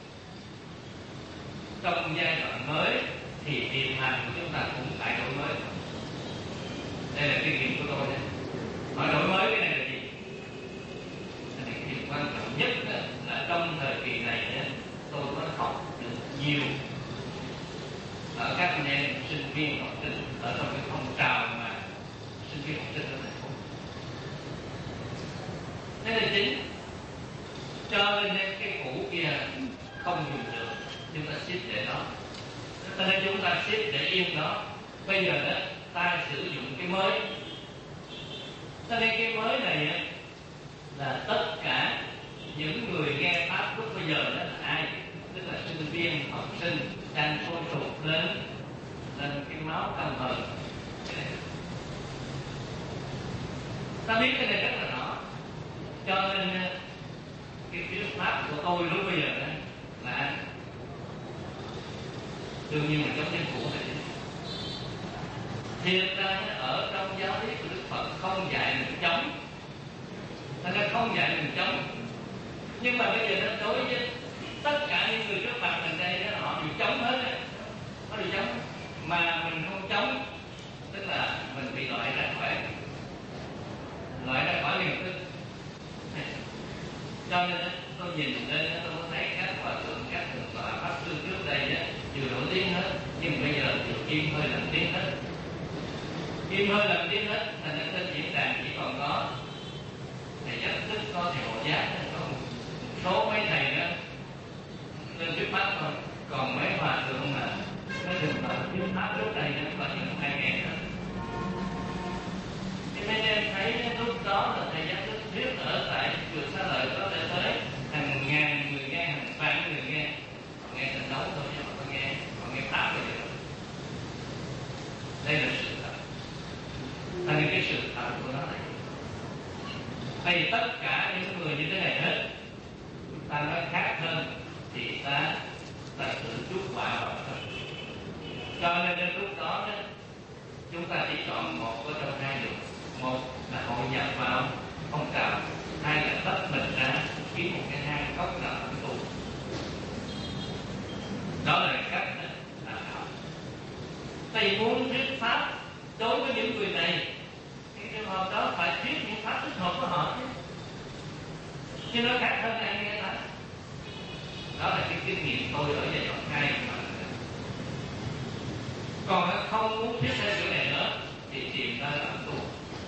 trong giai đoạn mới thì việc hành của chúng ta cũng phải đổi mới. Đây là kinh nghiệm của tôi đấy. Mà đổi mới cái này là gì? Cái này điều quan trọng nhất là, là trong thời kỳ này tôi có học được nhiều ở các anh em sinh viên học sinh ở trong cái phong trào mà sinh viên học sinh ở thành phố. Thế là chính. Cho nên cái cũ kia không dùng được, chúng ta xếp để đó. Cho nên chúng ta xếp để yên đó. Bây giờ đó ta sử dụng cái mới. Cho nên cái mới này là tất cả những người nghe pháp lúc bây giờ đó là ai? Tức là sinh viên, học sinh đang sôi sục lên lên cái máu căm hờn. Ta biết cái này rất là rõ. Cho nên cái thuyết pháp của tôi lúc bây giờ đó là đương nhiên là chống chính phủ này. Thiệt ra ở trong giáo lý của Đức Phật không dạy mình chống, ta nó không dạy mình chống. Nhưng mà bây giờ nó đối với tất cả những người trước mặt mình đây đó, họ đều chống hết đấy. Họ đều chống. Mà mình không chống, tức là mình bị loại ra khỏi loại ra khỏi niềm tin. Cho nên tôi nhìn lên tôi có thấy các hòa thượng, các thượng tọa pháp sư trước đây đó, đều nổi tiếng hết, nhưng bây giờ đều im hơi lặng tiếng hết. Im hơi lặng tiếng hết, thành ra trên diễn đàn chỉ còn có thầy Giác Thức, có thầy Hộ Giác, có một số mấy thầy đó lên thuyết pháp thôi. Còn mấy hòa thượng mà mấy thượng tọa thuyết pháp trước đây đó là những hai ngàn đó. Thì mấy em thấy lúc đó là thầy Giác Thức thuyết ở tại chùa Xá Lợi có thể tới hàng ngàn người nghe, hàng vạn người nghe. Họ nghe trận đấu thôi chứ họ nghe, họ nghe pháp rồi. Đây là sự thật. Thành cái sự thật của nó này. Thì tất cả những người như thế này hết, ta nói khác hơn thì ta ta tự chuốc quả vào thôi. Cho nên đến lúc đó đó chúng ta chỉ chọn một ở trong hai được. Một là hội nhập vào phong trào, hai là tách mình ra kiếm một cái hang góc nào ẩn tu. Đó là cách làm đạo. Thầy muốn thuyết pháp đối với những người này, cái trường hợp đó phải thuyết những pháp thích hợp với họ chứ, chứ nó khác hơn ai nghe ta. Đó là cái kinh nghiệm tôi ở giai đoạn hai mà. Còn nó không muốn thuyết theo kiểu này nữa thì chìm ra ẩn tu.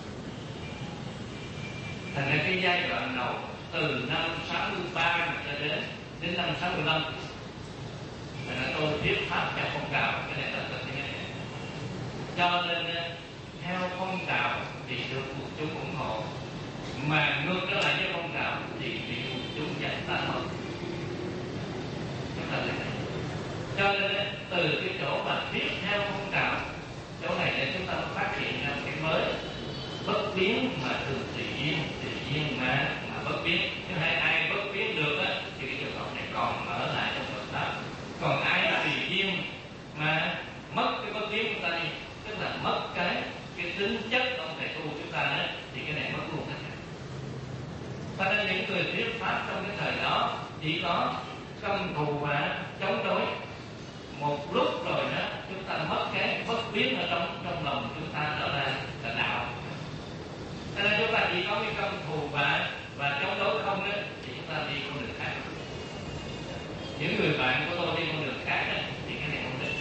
Thành ra cái giai đoạn đầu từ năm sáu mươi ba cho đến đến năm sáu mươi lăm, thành ra tôi thuyết pháp theo phong trào, cái này là tôi thế này. Cho nên theo phong trào thì được quần chúng ủng hộ, mà ngược trở lại với phong trào thì bị quần chúng giành ta mất. Chúng ta thấy này. Cho nên từ cái chỗ mà thuyết theo phong trào, chỗ này để chúng ta phát hiện ra cái mới, bất biến mà thường tùy duyên, tùy duyên mà mà bất biến. Chứ hay ai bất biến được á thì cái trường hợp này còn ở lại trong Phật pháp. Còn ai là tùy duyên mà mất cái bất biến của ta đi, tức là mất cái cái tính chất trong thầy tu chúng ta đó, thì cái này mất luôn hết. Cho nên những người thuyết pháp trong cái thời đó chỉ có căm thù và chống đối. Một lúc rồi đó chúng ta mất cái bất biến ở trong trong lòng chúng ta, đó là là đạo. Cho nên chúng ta chỉ có cái căm thù và và chống đối không đó, thì chúng ta đi con đường khác. Những người bạn của tôi đi con đường khác đó, thì cái này không được.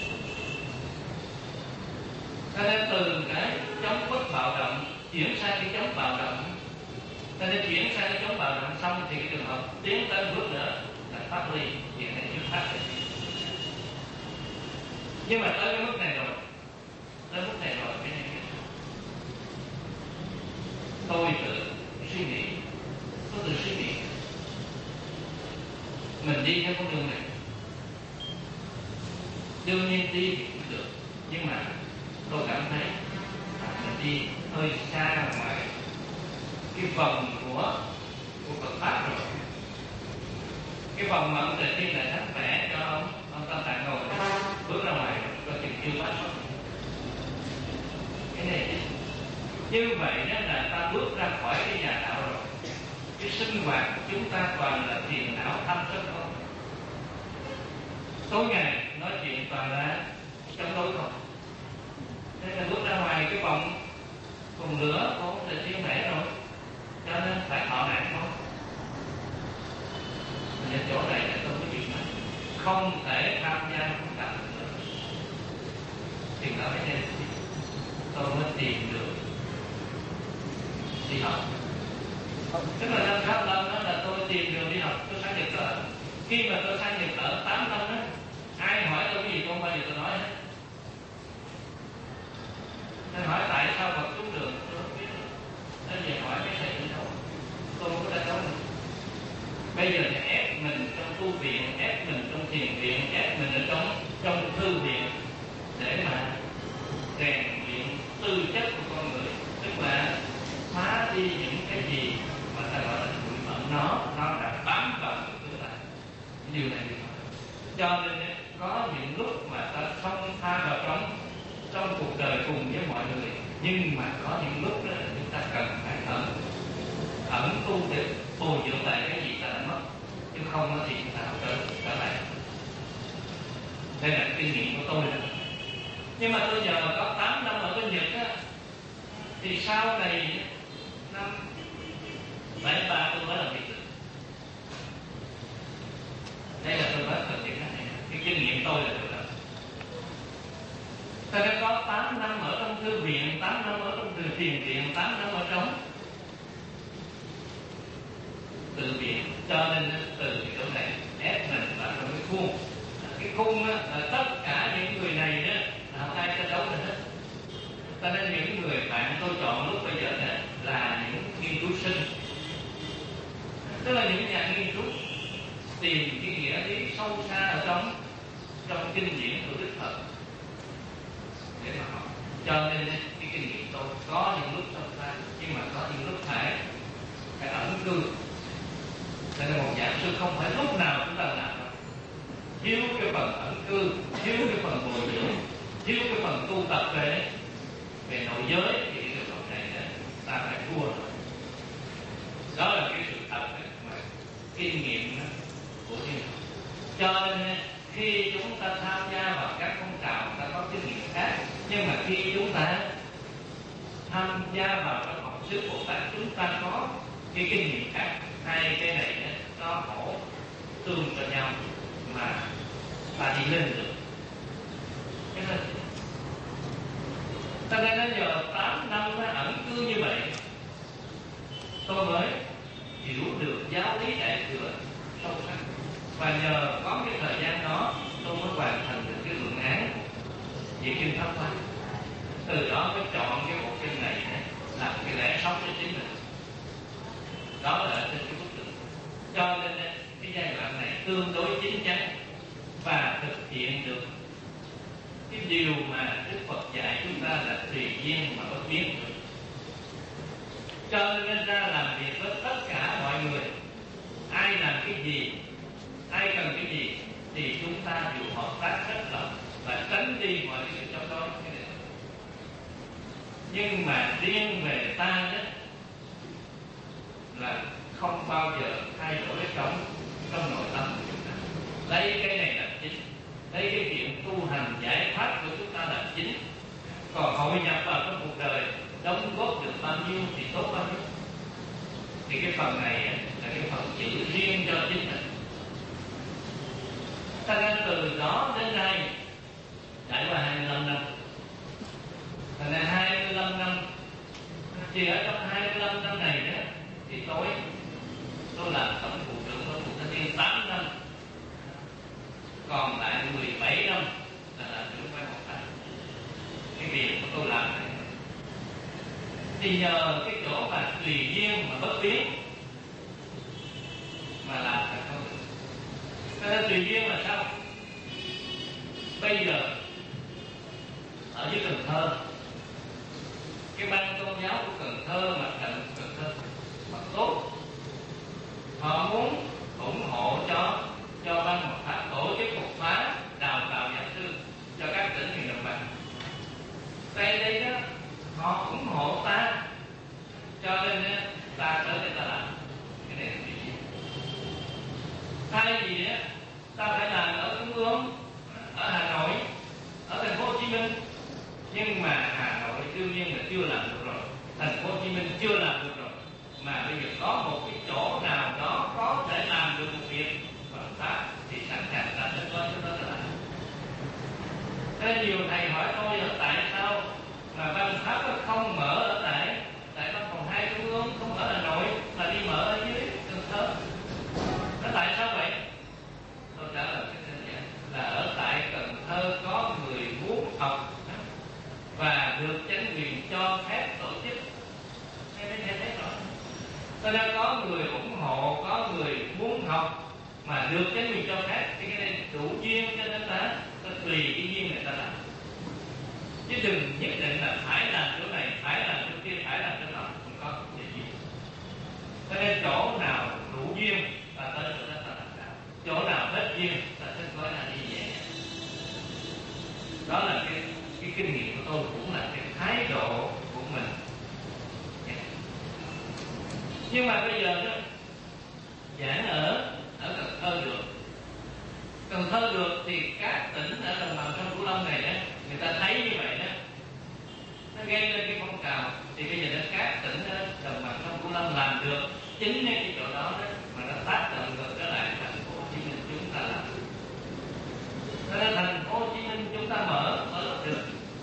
Cho nên từ cái chống bất bạo động chuyển sang cái chống bạo động, cho nên chuyển sang cái chống bạo động xong thì cái trường hợp tiến tới bước nữa là pháp ly, hiện nay trước pháp ly. Nhưng mà tới cái mức này rồi, tới mức này rồi cái này tôi tự suy nghĩ, tôi tự suy nghĩ mình đi theo con đường này, đương nhiên đi thì cũng được, nhưng mà tôi cảm thấy mình đi hơi xa ngoài cái vòng của của Phật pháp rồi. Cái vòng mà ông Tề Thiên Đại Thánh vẽ cho ông ông Tam Tạng ngồi bước ra ngoài rồi thì chưa bắt mất cái này chứ. Như vậy đó là ta bước ra khỏi cái nhà đạo rồi. Cái sinh hoạt của chúng ta toàn là phiền não thâm sân không. Tối ngày nói chuyện toàn là chống đối không. Thế là bước ra ngoài cái vòng cùng lửa của Tề Thiên vẽ rồi, cho nên phải thọ nạn thôi. Ở chỗ này là tôi có chuyện này không thể tham gia cũng cả nữa. Thì ở đây tôi mới tìm được đi học. Tức là năm sáu năm đó là tôi tìm đường đi học. Tôi sang Nhật Bản. Khi mà tôi sang Nhật Bản tám năm đó, ai hỏi tôi cái gì không bao giờ tôi nói hết. Tôi hỏi tại sao Phật xuống đường, tôi không biết. Tôi về hỏi cái thầy đi đâu, tôi không có đã đâu. Bây giờ thì ép mình trong tu viện, ép mình trong thiền viện, ép mình ở trong trong thư viện để mà rèn luyện tư chất của con người, tức là phá đi những cái gì mà ta gọi là bụi bẩn, nó nó đã bám vào chúng ta. Điều này điều này. Cho nên có những lúc mà ta không tha vào trong trong cuộc đời cùng với mọi người, nhưng mà có những lúc đó chúng ta cần phải ẩn ẩn tu để bồi dưỡng lại cái gì ta đã mất, chứ không thì chúng ta không trở trở lại. Đây là kinh nghiệm của tôi đó. Nhưng mà tôi nhờ có tám năm ở bên Nhật á, thì sau này năm bảy ba tôi mới làm việc. Đây là tôi nói thật chuyện này, cái kinh nghiệm tôi là được đó. Tôi đã có tám năm ở trong thư viện, tám năm ở trong thiền viện, tám năm ở trong tự viện. Cho nên từ cái chỗ này ép mình vào trong cái khuôn. Cái khung á, là tất cả những người này đó là không ai cho đấu được hết. Cho nên những người bạn tôi chọn lúc bây giờ đó là những nghiên cứu sinh, tức là những nhà nghiên cứu tìm cái nghĩa lý sâu xa ở trong trong kinh điển của Đức Phật để mà học. Cho nên cái kinh nghiệm tôi có những lúc sâu xa, nhưng mà có những lúc phải phải ẩn cư. Cho nên một giảng sư không phải lúc nào chúng ta làm, thiếu cái phần ẩn cư, thiếu cái phần bồi dưỡng, thiếu cái phần tu tập về về nội giới thì cái trường hợp này đó, ta phải thua rồi. Đó là cái sự thật mà kinh nghiệm của thiên. Cho nên khi chúng ta tham gia vào các phong trào ta có kinh nghiệm khác, nhưng mà khi chúng ta tham gia vào trong học thuyết Bồ Tát chúng ta có cái kinh nghiệm khác. Hai cái này nó hỗ tương cho nhau mà ta đi lên được. Cho nên ta nên đến giờ tám năm nó ẩn cư như vậy, tôi mới hiểu được giáo lý đại thừa sâu sắc. Và nhờ có cái thời gian đó tôi mới hoàn thành được cái luận án về kinh Pháp Hoa. Từ đó mới chọn cái bộ kinh này làm cái lẽ sống cho chính mình. Đó là trên cái bức tượng. Cho nên cái giai đoạn này tương đối chín chắn và thực hiện được cái điều mà Đức Phật dạy chúng ta là tùy duyên mà bất biến. Cho nên ra làm việc với tất cả mọi người, ai làm cái gì, ai cần cái gì thì chúng ta đều hợp tác rất lòng và tránh đi mọi cái sự trong đó. Nhưng mà riêng về ta đó là không bao giờ thay đổi trong trong nội tâm của chúng ta. Lấy cái này là chính, lấy cái chuyện tu hành giải thoát của chúng ta là chính. Còn hội nhập vào trong cuộc đời đóng góp được bao nhiêu thì tốt bao nhiêu. Thì cái phần này là cái phần giữ riêng cho chính mình. Ta nên từ đó đến nay trải qua hai mươi lăm năm. Thành ra hai mươi lăm năm, thì ở trong hai mươi lăm năm này đó, thì tôi tôi làm tổng vụ trưởng của Cục Thanh niên tám năm, còn lại mười bảy năm là làm trưởng ban học tập. Cái việc của tôi làm này thì nhờ cái chỗ mà tùy duyên mà bất biến mà làm thành công được. Cho nên tùy duyên là sao? Bây giờ ở dưới Cần Thơ, cái ban tôn giáo của Cần Thơ, mặt trận Cần Thơ mà tốt, họ muốn ủng hộ cho cho ban Phật pháp tổ chức một khóa đào tạo giáo sư cho các tỉnh miền đồng bằng. Đây đây đó họ ủng hộ ta, cho nên ta tới đây ta làm cái này là gì? Thay vì ta phải làm ở Trung ương, ở Hà Nội, ở thành phố Hồ Chí Minh, nhưng mà Hà Nội đương nhiên là chưa làm được rồi, thành phố Hồ Chí Minh chưa làm được rồi, mà bây giờ có một cái chỗ nào đó có thể làm được một việc bằng pháp thì sẵn sàng ta sẽ có cho đó là làm. Thế nhiều thầy hỏi tôi ở tại sao mà văn pháp nó không mở ở tại tại văn phòng hai Trung ương, không ở Hà Nội mà đi mở ở dưới Cần Thơ? Nó tại sao vậy? Tôi trả lời cái đơn giản là ở tại Cần Thơ có người muốn học và được chính quyền cho phép tổ chức. Nghe thấy thấy rõ. Cho nên có người ủng hộ, có người muốn học mà được chính quyền cho phép, thì cái này đủ duyên cho nên ta, ta tùy cái duyên người ta làm. Chứ đừng nhất định là phải làm chỗ này, phải làm chỗ kia, phải làm chỗ nào, không có cái gì. Cho nên chỗ nào đủ duyên ta tới chỗ đó ta làm sao, chỗ nào hết duyên ta sẽ gói là đi về. Đó là cái cái kinh nghiệm của tôi, cũng là cái thái độ của mình. Nhưng mà bây giờ đó giảng ở ở Cần Thơ được, Cần Thơ được thì các tỉnh ở đồng bằng sông Cửu Long này đó, người ta thấy như vậy đó, nó gây lên cái phong trào. Thì bây giờ đó các tỉnh ở đồng bằng sông Cửu Long làm được, chính ngay cái chỗ đó đó mà nó tác động ngược trở lại thành phố Hồ Chí Minh chúng ta làm được. Cho nên thành phố Hồ Chí Minh chúng ta mở mở được,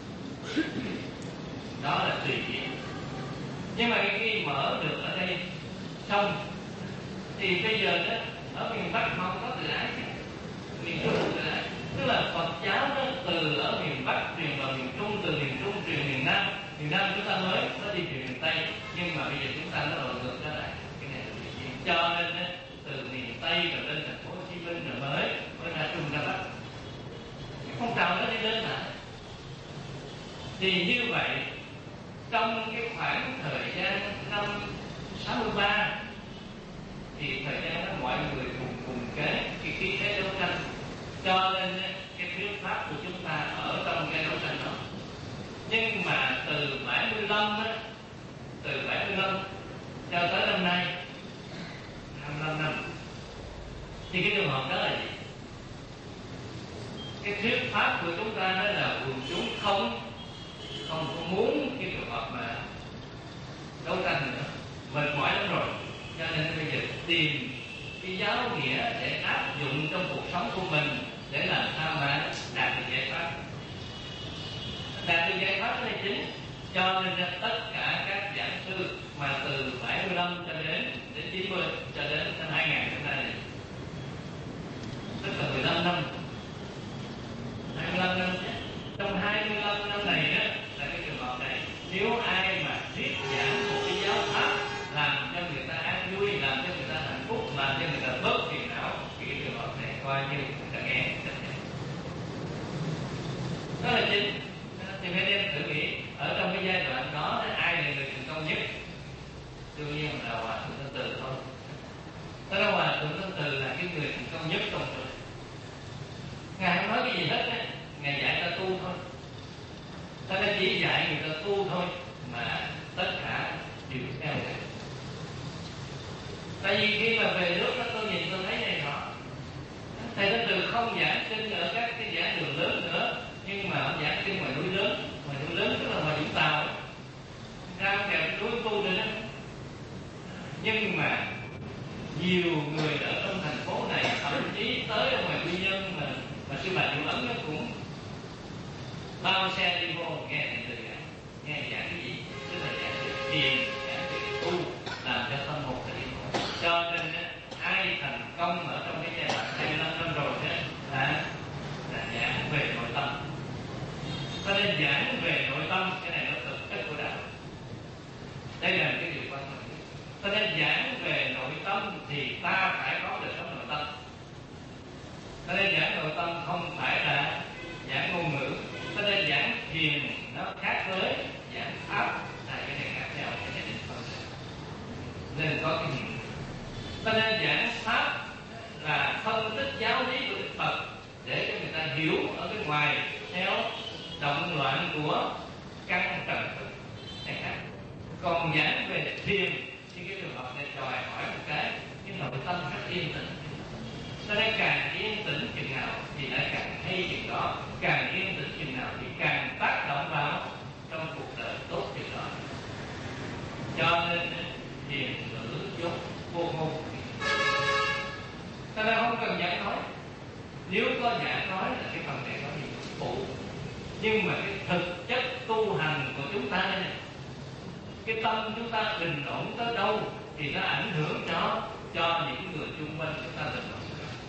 đó là tùy duyên. Nhưng mà khi mở được ở đây xong thì bây giờ đó ở miền Bắc không có tự ái, miền Trung tự ái, tức là Phật giáo đó từ ở miền Bắc truyền vào miền Trung, từ miền Trung truyền miền Nam, miền Nam chúng ta mới nó đi truyền miền Tây, nhưng mà bây giờ chúng ta nó đổ ngược trở lại. Cái này là tự nhiên. Cho nên đó, từ miền Tây rồi lên thành phố Hồ Chí Minh rồi mới mới ra Trung ra Bắc, cái phong trào nó đi lên lại. Thì như vậy trong cái khoảng thời gian năm sáu mươi ba thì thời gian đó mọi người cùng cùng kế cái khí thế đấu tranh, cho nên cái thuyết pháp của chúng ta ở trong cái đấu tranh đó. Nhưng mà từ từ bảy mươi lăm á, từ bảy mươi lăm cho tới năm nay hai mươi lăm năm, thì cái trường hợp đó là gì? Cái thuyết pháp của chúng ta đó là quần chúng không không có muốn cái trường hợp mà đấu tranh nữa, mệt mỏi lắm rồi, cho nên bây giờ tìm cái giáo nghĩa để áp dụng trong cuộc sống của mình để làm sao mà đạt được giải pháp, đạt được giải pháp là chính. Cho nên tất cả các giảng sư mà từ bảy mươi lăm cho đến đến chín mươi cho đến năm hai nghìn hôm nay, tức là mười lăm năm, hai mươi lăm năm, trong hai mươi lăm năm này đó là cái trường hợp này, nếu ai mà thuyết giảng một cái giáo pháp làm cho người ta an vui, làm cho người ta hạnh phúc, làm cho người ta bớt phiền não, thì cái trường hợp này coi như người ta nghe đó là chính. Thì phải đem thử nghĩ ở trong cái giai đoạn đó ai là người thành công nhất? Đương nhiên là Hòa Thượng Tân Từ thôi. Thế đó, Hòa Thượng Tân Từ là cái người thành công nhất trong đời. Ngài không nói cái gì hết á, Ngài dạy ta tu thôi. Ta đã chỉ dạy người ta tu thôi, mà tất cả đều theo Ngài. Tại vì khi mà về lúc đó tôi nhìn tôi thấy này nọ, Thầy Tân Từ không giảng kinh ở các cái giảng đường lớn nữa, nhưng mà ông giảng kinh ngoài núi lớn. Ngoài núi lớn tức là ngoài Vũng Tàu, ra kèm núi tu nữa đó. Nhưng mà nhiều người ở trong thành phố này, thậm chí tới ở ngoài Quy Nhơn mà mà sư bà Diệu Ấn nó cũng bao xe đi vô nghe Thầy Từ giảng. Nghe giảng cái gì? Tức là giảng về thiền, giảng về tu, làm cho tâm hồn thầy đi. Cho nên ai thành công ở trong cái giai đoạn hai mươi lăm năm rồi đó là là giảng về nội tâm. Cho nên giảng về nội tâm, cái này nó thực chất của đạo. Đây là cái điều quan trọng. Cho nên giảng về nội tâm thì ta phải có đời sống nội tâm. Cho nên giảng nội tâm không phải là giảng ngôn ngữ. Cho nên giảng thiền nó khác với giảng pháp, là cái này khác nhau, cái này không được. Nên có cái gì. Cho nên giảng pháp là phân tích giáo lý của Đức Phật để cho người ta hiểu ở bên ngoài theo động loạn của căn trần thực này khác. Còn giảng về thiền thì cái trường hợp này đòi hỏi một cái nhưng nội tâm rất yên tĩnh. Cho nên càng yên tĩnh chừng nào thì lại càng hay chừng đó, càng yên tĩnh chừng nào thì càng tác động vào trong cuộc đời tốt chừng đó. Cho nên thiền ngữ dốt vô ngôn. Cho nên không cần giảng nói. Nếu có giảng nói là cái phần này có gì phụ, nhưng mà cái thực chất tu hành của chúng ta này, cái tâm chúng ta bình ổn tới đâu thì nó ảnh hưởng cho cho những người chung quanh chúng ta bình ổn.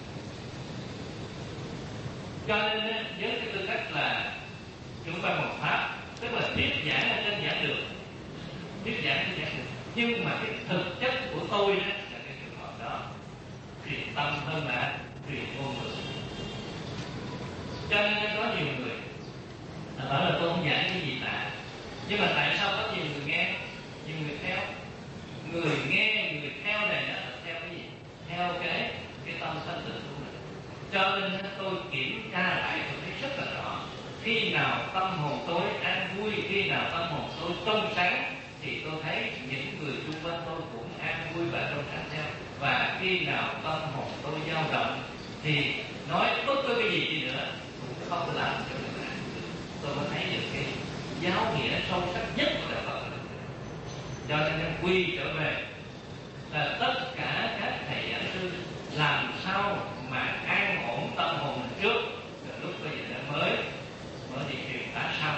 Cho nên với cái tư cách là chúng ta một pháp, tức là thuyết giảng ở trên giảng đường, thuyết giảng trên giảng đường, nhưng mà cái thực chất của tôi đó là cái trường hợp đó truyền tâm hơn là truyền ngôn ngữ. Cho nên có nhiều người bảo là tôi không giảng cái gì cả, nhưng mà tại sao có nhiều người nghe, nhiều người theo? Người nghe, người theo này đó là theo cái gì? Theo cái cái tâm sanh tử của mình. Cho nên tôi kiểm tra lại, tôi thấy rất là rõ. Khi nào tâm hồn tôi an vui, khi nào tâm hồn tôi trong sáng, thì tôi thấy những người xung quanh tôi cũng an vui và trong sáng theo. Và khi nào tâm hồn tôi dao động, thì nói bất cứ cái gì đi nữa cũng không làm cho người ta. Tôi mới thấy được cái giáo nghĩa sâu sắc nhất của đạo Phật. Cho nên nó quy trở về là tất cả các thầy giảng sư làm sao mà an ổn tâm hồn mình trước, rồi lúc bây giờ đã mới mới đi truyền bá sau.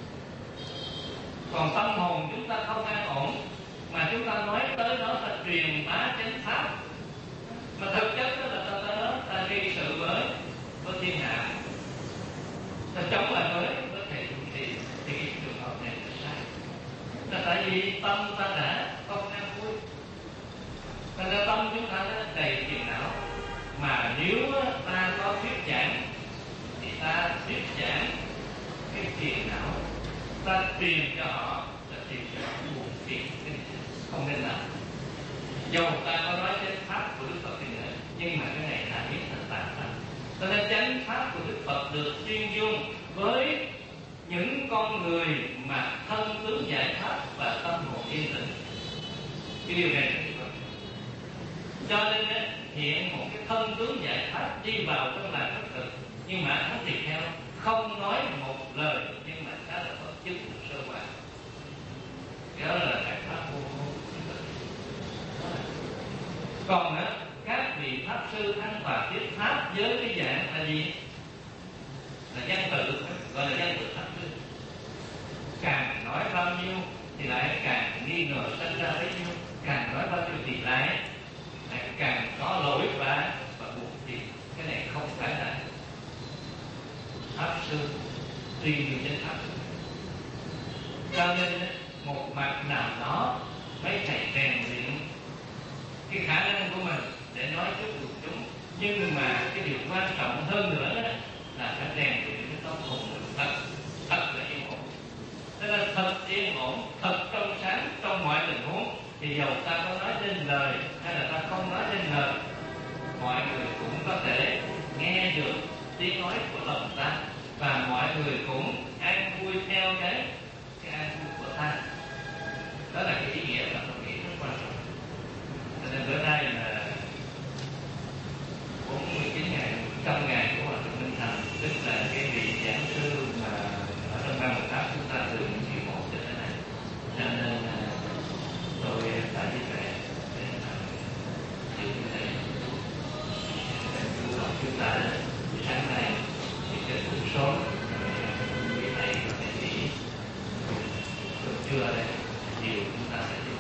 Còn tâm hồn chúng ta không an ổn mà chúng ta nói tới đó là truyền bá chánh pháp, mà thực chất đó là ta tới đó ta gây sự với với thiên hạ, ta chống lại với với thầy chủ trì, thì cái trường hợp này là sai. Là tại vì tâm ta đã không an vui, thành ra tâm chúng ta đã đầy phiền não. Mà nếu ta có thuyết giảng thì ta thuyết giảng cái phiền não, ta truyền cho họ là truyền cho họ buồn phiền, cái này không nên làm. Dầu ta có nói chánh pháp của Đức Phật thì nữa, nhưng mà cái này là biết thật tàn thật. Cho nên chánh pháp của Đức Phật được tuyên dương với những con con người mà thân tướng giải thoát và tâm hồn yên tĩnh. Cái điều này là tuyệt vời. Cho nên ấy, hiện một cái thân tướng giải thoát đi vào trong làng Phật tử, nhưng mà hắn tỳ kheo không nói một lời, nhưng mà đã là có chứng sơ quả. Đó là giải thoát vô vô. Còn á, các vị pháp sư Thanh Hòa thuyết pháp với cái dạng là gì? Là văn tự, gọi là văn tự pháp sư. Càng nói bao nhiêu thì lại càng nghi ngờ sinh ra bấy nhiêu, càng nói bao nhiêu thì lại lại càng có lỗi và và buộc. Thì cái này không phải là pháp sư, tùy nhiều trên pháp sư. Cho nên một mặt nào đó mấy thầy rèn luyện cái khả năng của mình để nói trước được chúng, nhưng mà cái điều quan trọng hơn nữa đó là phải rèn luyện cái tâm hồn mình thật thật là yên ổn. Tức là thật yên ổn, thật trong sáng trong mọi tình huống. Thì dầu ta có nói lên lời hay là ta không nói lên lời, mọi người cũng có thể nghe được tiếng nói của lòng ta, và mọi người cũng an vui theo cái cái an vui của ta. Đó là cái ý nghĩa mà tôi nghĩ rất quan trọng. Cho nên bữa nay là bốn mươi chín ngày, trăm ngày của Hòa Thượng Minh Thành, tức là cái vị giảng sư mà ở trong ban một pháp chúng ta từ mười một cho tới nay. Cho nên tôi đã đi về để chịu cái này. Còn chúng ta sáng nay thì kết thúc sớm, cái này có thể nghỉ. Còn trưa đây, chiều chúng ta sẽ